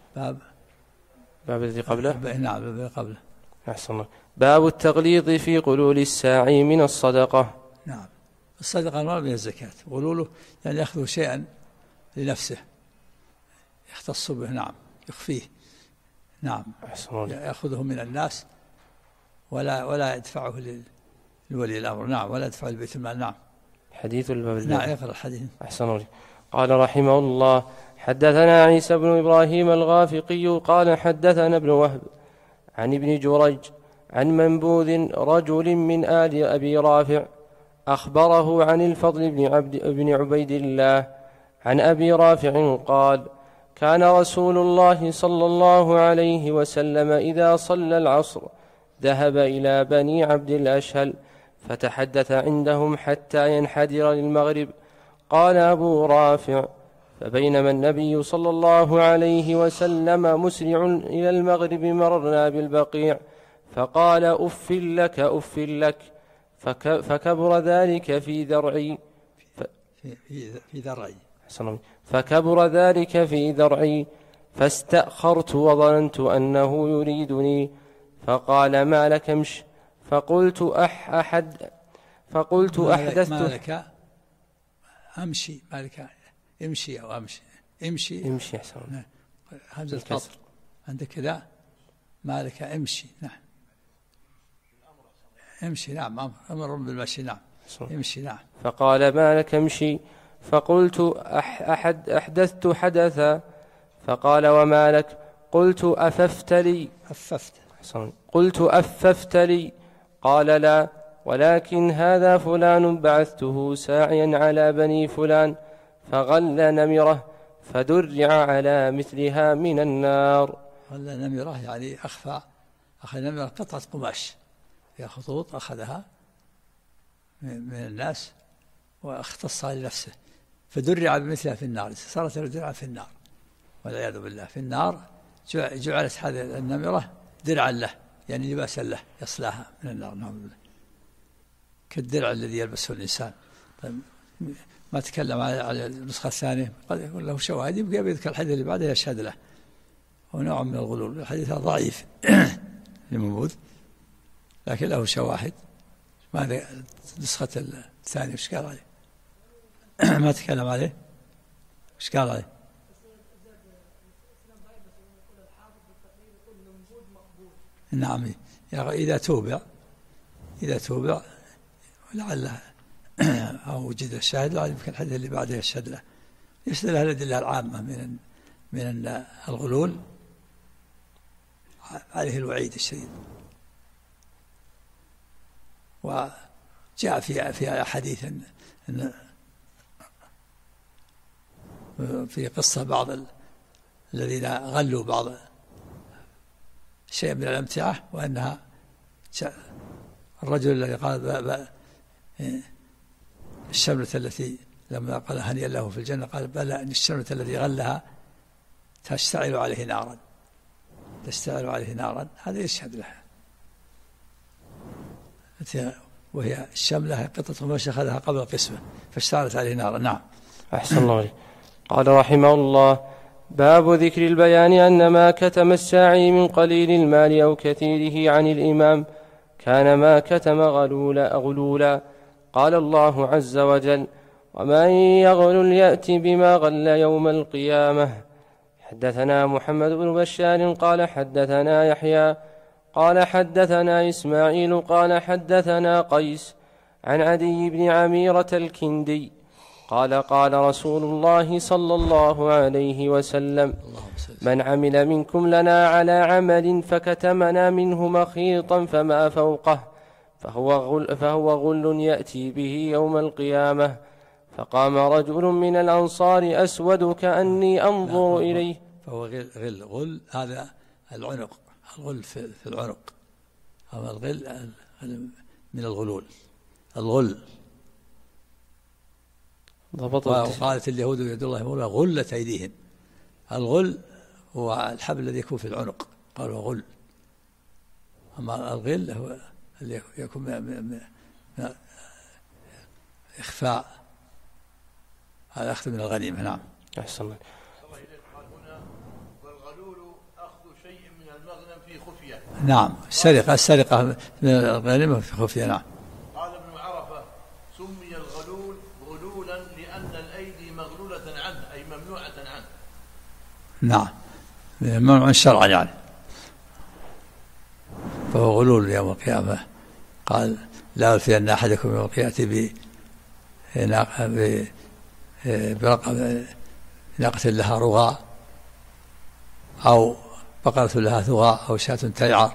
الذي قبله. نعم الذي قبله. أحسن الله. باب التغليظ في غلول الساعي من الصدقة. نعم. الصدقة نوع من الزكاة، غلوله يعني يأخذ شيئا لنفسه يختص به، نعم، يخفيه، نعم، يأخذه من الناس ولا يدفعه لولي الأمر، نعم، ولا يدفعه لبيت المال. نعم. حديث الباب. نعم، يقرأ الحديث. أحسن الله. قال رحمه الله: حدثنا عيسى بن إبراهيم الغافقي قال حدثنا ابن وهب عن ابن جريج عن منبوذ رجل من آل أبي رافع أخبره عن الفضل بن عبيد الله عن أبي رافع قال: كان رسول الله صلى الله عليه وسلم إذا صلى العصر ذهب إلى بني عبد الأشهل فتحدث عندهم حتى ينحدر للمغرب. قال أبو رافع: فبينما النبي صلى الله عليه وسلم مسرع إلى المغرب مررنا بالبقيع فقال: أف لك أف لك، فكبر ذلك في ذرعي فكبر ذلك في ذرعي فاستأخرت وظننت أنه يريدني، فقال: ما لك امش، فقلت أحدثت ما لك أمشي، ما لك امشي أو امشي أحسن. همزة القصر عندك كذا، ما لك امشي. نعم، امشي. نعم، أمر بالمشي. نعم، امشي. نعم. فقال: ما لك امشي، فقلت أحدثت حدثا، فقال: وما لك؟ قلت: أففت لي. قلت: أففت لي. قال: لا، ولكن هذا فلان بعثته ساعيا على بني فلان فغل نمره فدرع على مثلها من النار. غل نمره يعني أخذ نمره قطعة قماش فيها خطوط، أخذها من الناس واختصها لنفسه فدرع بمثلها في النار، صارت درعا في النار والعياذ بالله. في النار جعلت هذه النمرة درعا له، يعني لباسا له يصلاها من النار، نعوذ بالله، كالدرع الذي يلبسه الإنسان. ما تكلم على النسخة الثانية، قد يقول له شواهد، يبقى بيذكر الحديث اللي بعده يشهد له، ونوع من الغلول. الحديث ضعيف لمنبوذ لكن له شواهد. ماذا النسخة الثانية وش قال عليه؟ ما تكلم عليه، وش قال عليه؟ نعم، إذا توبع ولعله أو وجد الشاهد لعل يمكن الحديث اللي بعده يشهد له الأدلة العامة من الغلول عليه الوعيد الشديد. وجاء في حديث إن في قصة بعض الذين غلوا بعض شيء من الأمتعة، وأنها الرجل الذي قال الشملة التي لما قال هنيئا له في الجنة قال: بلى، أن الشملة الذي غلها تشتعل عليه نارا، هذا يشهد لها، وهي الشملة قطعة قماش أخذها قبل القسمة فاشتعلت عليه نارا. نعم. أحسن الله. قال رحمه الله: باب ذكر البيان أن ما كتم الساعي من قليل المال أو كثيره عن الإمام كان ما كتم غلولا. قال الله عز وجل: ومن يغلل يأت بما غل يوم القيامة. حدثنا محمد بن بشار قال حدثنا يحيى قال حدثنا إسماعيل قال حدثنا قيس عن عدي بن عميرة الكندي قال: قال رسول الله صلى الله عليه وسلم: من عمل منكم لنا على عمل فكتمنا منه مخيطا فما فوقه فهو غل يأتي به يوم القيامة. فقام رجل من الأنصار أسود كأني أنظر إليه. فهو غل هذا العنق، الغل في العنق، أما الغل من الغلول، الغل. وقالت اليهود يد الله مغلولة غلت أيديهم. الغل هو الحبل الذي يكون في العنق، قالوا غل. أما الغل هو اللي يكون من إخفاء، هذا أخذ من الغنيمة. نعم. أحسن الله. قال هنا والغلول أخذ شيء من المغنم في خفية. نعم، السرقة من الغنيمة في خفية. نعم. قال ابن عرفة سمي الغلول غلولا لأن الأيدي مغلولة عنه، أي ممنوعة عنه. نعم، ممنوع شرعا يعني، فهو غلول يوم القيامة. قال لا يلفين أحدكم يوم القيامة برقبة ناقة لها رغاء أو بقرة لها ثغاء أو شاة تيعر،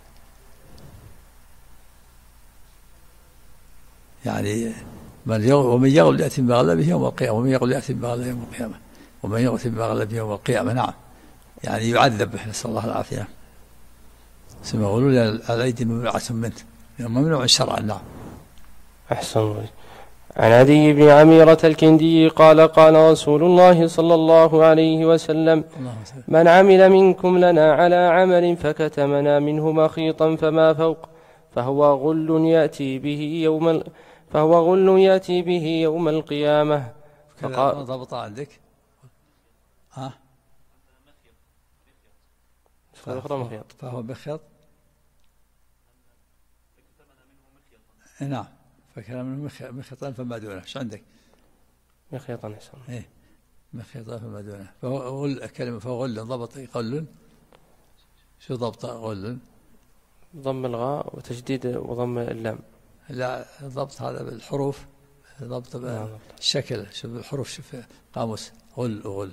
يعني ومن يغل يأتي بغلبه يوم القيامة، ومن يغل يأتي بغلبه يوم القيامة، ومن يأتي بغلبه يوم القيامة. نعم، يعني يعذب، نسأل الله العافية. ثم غلول الأيدي ممنوعة منه، ممنوع شرعا. نعم. أحسن الله. عن عدي بن عميرة الكندي قال قال رسول الله صلى الله عليه وسلم: من عمل منكم لنا على عمل فكتمنا منه مخيطا فما فوق فهو غل يأتي به يوم القيامة. ضبط عندك فهو مخيط. نعم، فكان منه مخيطا فما دونه. ايش عندك؟ مخيطا حسن. ايه، مخيطا فما دونه. فهو غل، كلمة فهو غل ضبط غل. شو ضبط غل؟ ضم الغاء وتجديد وضم اللام. لا، ضبط هذا بالحروف، ضبط بالشكل. شوف الحروف، شوف قاموس غل وغل.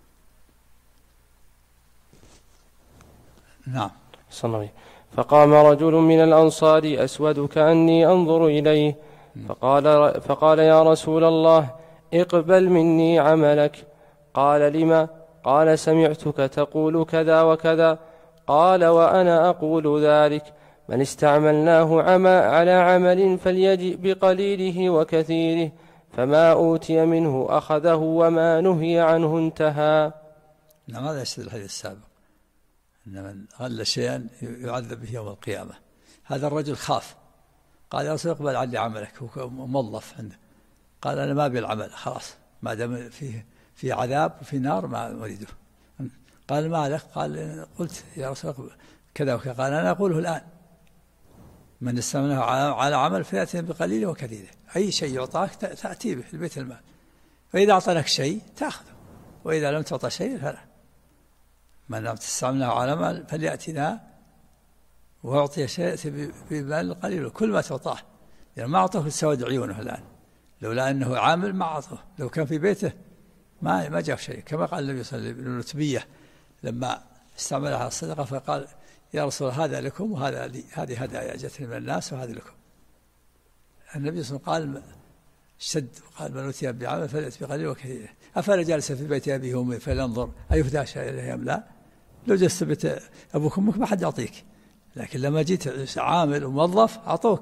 نعم. صنعي. فقام رجل من الأنصار أسود كأني أنظر إليه فقال يا رسول الله اقبل مني عملك. قال لما؟ قال سمعتك تقول كذا وكذا. قال وأنا أقول ذلك. من استعملناه على عمل فليجئ بقليله وكثيره، فما أوتي منه أخذه وما نهي عنه انتهى. نعم، هذا يشتد الحديث السابق، إن من غل شيئا يعذب به يوم القيامة. هذا الرجل خاف، قال يا رسول اقبل عني عملك، هو موظف عنده. قال أنا ما أبي العمل، خلاص، ما دام فيه عذاب وفي نار ما أريده. قال ما لك؟ قال قلت يا رسول كذا وكذا. قال أنا أقوله الآن: من استعمله على عمل فيأتي بقليل وكثير. أي شيء يعطاك تأتي به البيت المال، فإذا أعطاك شيء تأخذه، وإذا لم تعطى شيء فلا. من لم تستعمله على مال فليأتنا ويعطي شيء بمال قليل. كل ما تعطاه، يعني ما أعطوه لسواد عيونه الآن، لولا أنه عامل ما أعطوه. لو كان في بيته ما جاء شيء، كما قال النبي صلى الله عليه وسلم للتبية لما استعملها على الصدقة، فقال يا رسول الله هذا لكم وهذا لي، هذه هدايا جتني من الناس وهذه لكم. النبي صلى الله عليه وسلم قال شد وقال من أوتي بعمل فليأتي بقليل وكثير. أفلا جالس في بيت أبيه وأمه فلينظر أيهدى شيء إليه أم لا؟ لو جلست بيت أبوك وأمك ما حد يعطيك، لكن لما جيت عامل وموظف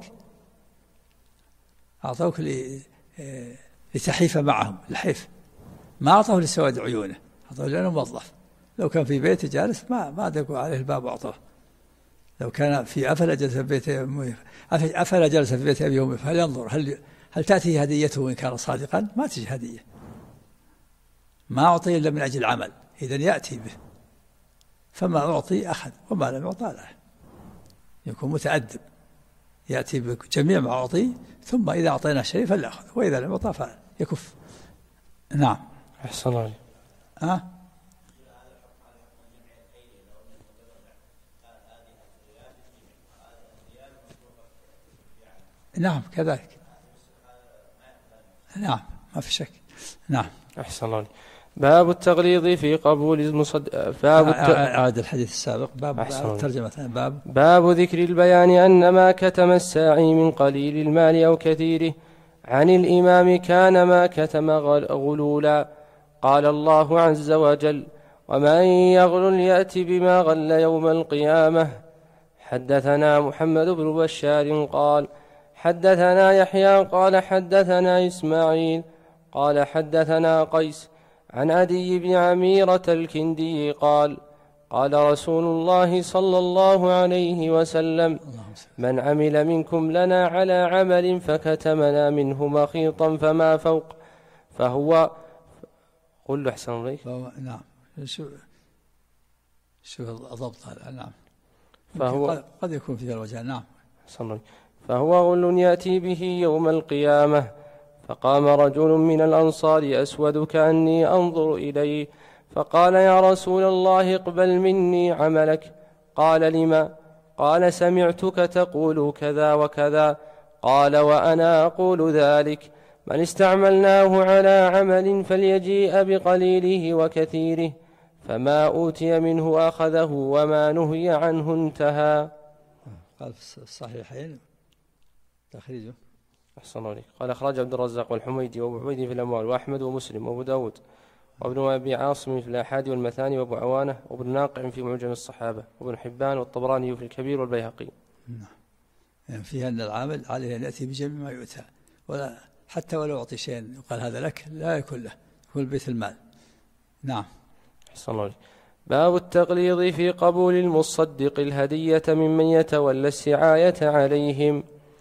أعطوك لتحيف معهم، الحيف. ما أعطوه لسواد عيونه، أعطوه لأنه موظف. لو كان في بيته جالس ما دقوا عليه الباب وأعطوه. لو كان في أفلا جلس في بيت أبيه وأمه فلينظر هل تأتي هديته إن كان صادقا؟ ما تجي هدية، ما أعطي إلا من أجل العمل، إذن يأتي به، فما أعطي أخذ وما لم يعطى له. يكون متأدب، يأتي بجميع ما أعطي، ثم إذا أعطينا شيء فليأخذ، وإذا لم يعطى فيكف. نعم. أحسن الله. نعم كذلك. نعم ما في شك. نعم. أحسن الله. باب التغليظ في قبول أعاد الحديث السابق. باب ترجمة باب ذكر البيان أن ما كتم الساعي من قليل المال أو كثيره. عن الإمام كان ما كتم غلولا. قال الله عز وجل: ومن يغل يأت بما غل يوم القيامة. حدثنا محمد بن بشار قال حدثنا يحيى قال حدثنا إسماعيل قال حدثنا قيس عن عدي بن عميرة الكندي قال قال رسول الله صلى الله عليه وسلم من عمل منكم لنا على عمل فكتمنا منه مخيطا فما فوق فهو قل له أحسن عليك. نعم شو الضبط هذا. نعم فهو قد يكون في الوجه. نعم فهو غل يأتي به يوم القيامة. فقام رجل من الأنصار أسود كأني أنظر إليه فقال يا رسول الله اقبل مني عملك. قال لما؟ قال سمعتك تقول كذا وكذا. قال وأنا أقول ذلك. من استعملناه على عمل فليجيء بقليله وكثيره فما أوتي منه أخذه وما نهي عنه انتهى. قال في الصحيحين تخريجه. أحسن عليك. قال أخرج عبد الرزاق والحميدي وأبو عبيد في الأموال وأحمد ومسلم وأبو داود وابن أبي عاصم في الآحاد والمثاني وأبو عوانة وابن ناقع في معجم الصحابة وابن حبان والطبراني في الكبير والبيهقي. يعني فيها أن العامل عليه أن يأتي بجميع ما يؤتى ولا حتى ولو أعطي شيء يقال هذا لك لا يكون له يكون بيت المال. نعم. أحسن الله. باب التقليض في قبول المصدق الهدية ممن يتولى السعاية عليهم.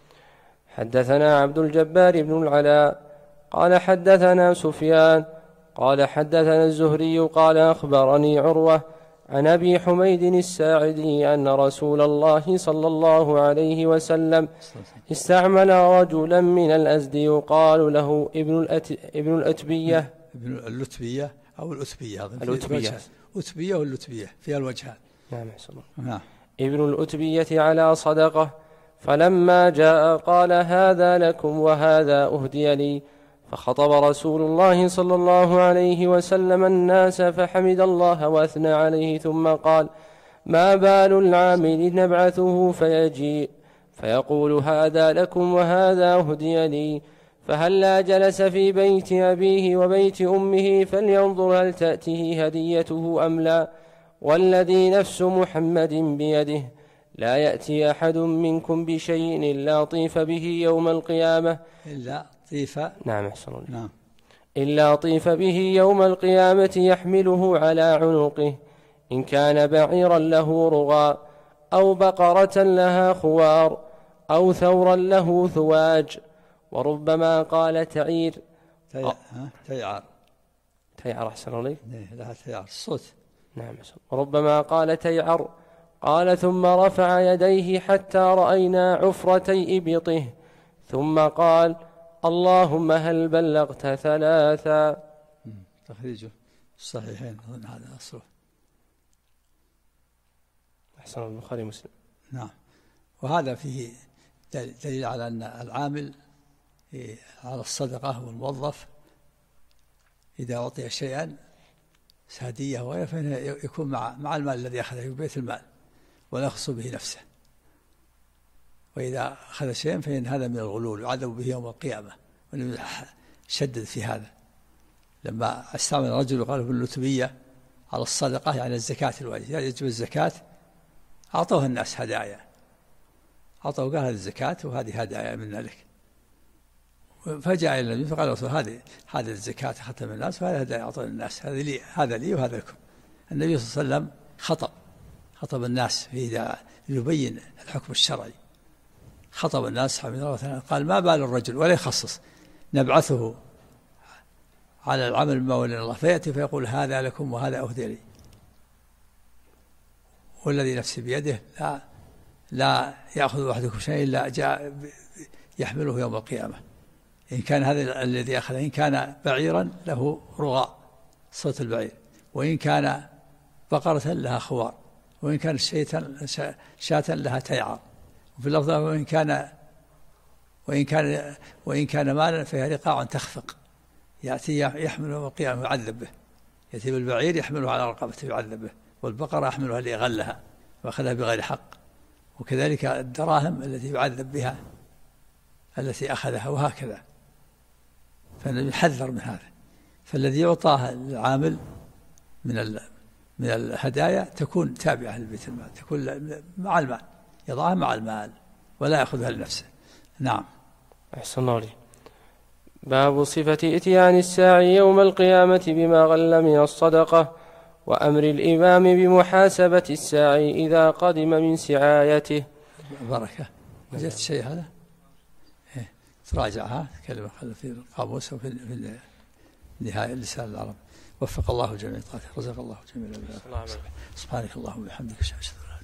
حدثنا عبد الجبار بن العلاء قال حدثنا سفيان قال حدثنا الزهري قال أخبرني عروة عن أبي حميد الساعدي أن رسول الله صلى الله عليه وسلم استعمل رجلا من الأزد يقال له ابن الأتبية. ابن اللتبية أو الأتبية. الأتبية واللتبية فيها الوجهان. نعم. ابن الأتبية على صدقة. فلما جاء قال هذا لكم وهذا أهدي لي. فخطب رسول الله صلى الله عليه وسلم الناس فحمد الله وأثنى عليه ثم قال ما بال العامل نبعثه فيجيء فيقول هذا لكم وهذا أهدي لي فهلا جلس في بيت أبيه وبيت أمه فلينظر هل تأتيه هديته أم لا. والذي نفس محمد بيده لا يأتي أحد منكم بشيء إلا طيف به يوم القيامة إلا طيف به يوم القيامة يحمله على عنقه إن كان بعيرا له رغى أو بقرة لها خوار أو ثورا له ثواج وربما قال تعير تيعر أحسن عليك لها تيعر الصوت. نعم. وربما قال تيعر. قال ثم رفع يديه حتى رأينا عفرتي إبطه ثم قال اللهم هل بلغت ثلاثا. تخريجه الصحيحين أظن هذا أصله. أحسن البخاري مسلم. نعم. وهذا فيه دليل على أن العامل على الصدقة والموظف إذا أعطي شيئا هدية وغيره فإنه يكون مع المال الذي أخذه في بيت المال ولا يخص به نفسه. وإذا أخذ شيئا فإن هذا من الغلول يعذب به يوم القيامة. والنبي شدد في هذا لما استعمل الرجل وقال ابن اللتبية على الصدقة يعني الزكاة الواجب يعني يجب الزكاة أعطوها الناس هدايا أعطوه قال هذه الزكاة وهذه هدايا من ذلك. فجاء إلى النبي فقال هذه الزكاة أخذتها من الناس وهذا هدايا أعطوها الناس هذا لي وهذا لكم. النبي صلى الله عليه وسلم خطب الناس إذا يبين الحكم الشرعي خطب الناس حمد الله تعالى قال ما بال الرجل ولا يخصص نبعثه على العمل بما ولي الله فيأتي فيقول هذا لكم وهذا أهدي لي والذي نفسي بيده لا يأخذ أحدكم شيء إلا جاء يحمله يوم القيامة إن كان هذا الذي أخذه إن كان بعيرا له رغاء صوت البعير وإن كان بقرة لها خوار وإن كان شاة لها تيعر وفي اللفظ وإن كان مالا فهي رقاع تخفق يأتي يحمله يوم القيامة يعذب به يأتي بالبعير يحمله على رقبته يعذب به والبقرة يحملها ليغلها وأخذها بغير حق وكذلك الدراهم التي يعذب بها التي أخذها وهكذا. فالنبي يحذر من هذا. فالذي يعطاه العامل من الهدايا تكون تابعة لبيت المال، تكون مع المال، يضعها مع المال ولا يأخذها لنفسه. نعم. أحسن الله عليك. باب صفة إتيان الساعي يوم القيامة بما غل من الصدقة، وأمر الإمام بمحاسبة الساعي إذا قدم من سعايته. بركة. وجدت الشيء هذا؟ تراجعها، كلمة في القاموس وفي نهاية لسان العرب. وفق الله جميع طاعته، رزق الله جميع العباد. سبحانك اللهم وبحمدك، أشهد أن لا إله إلا أنت.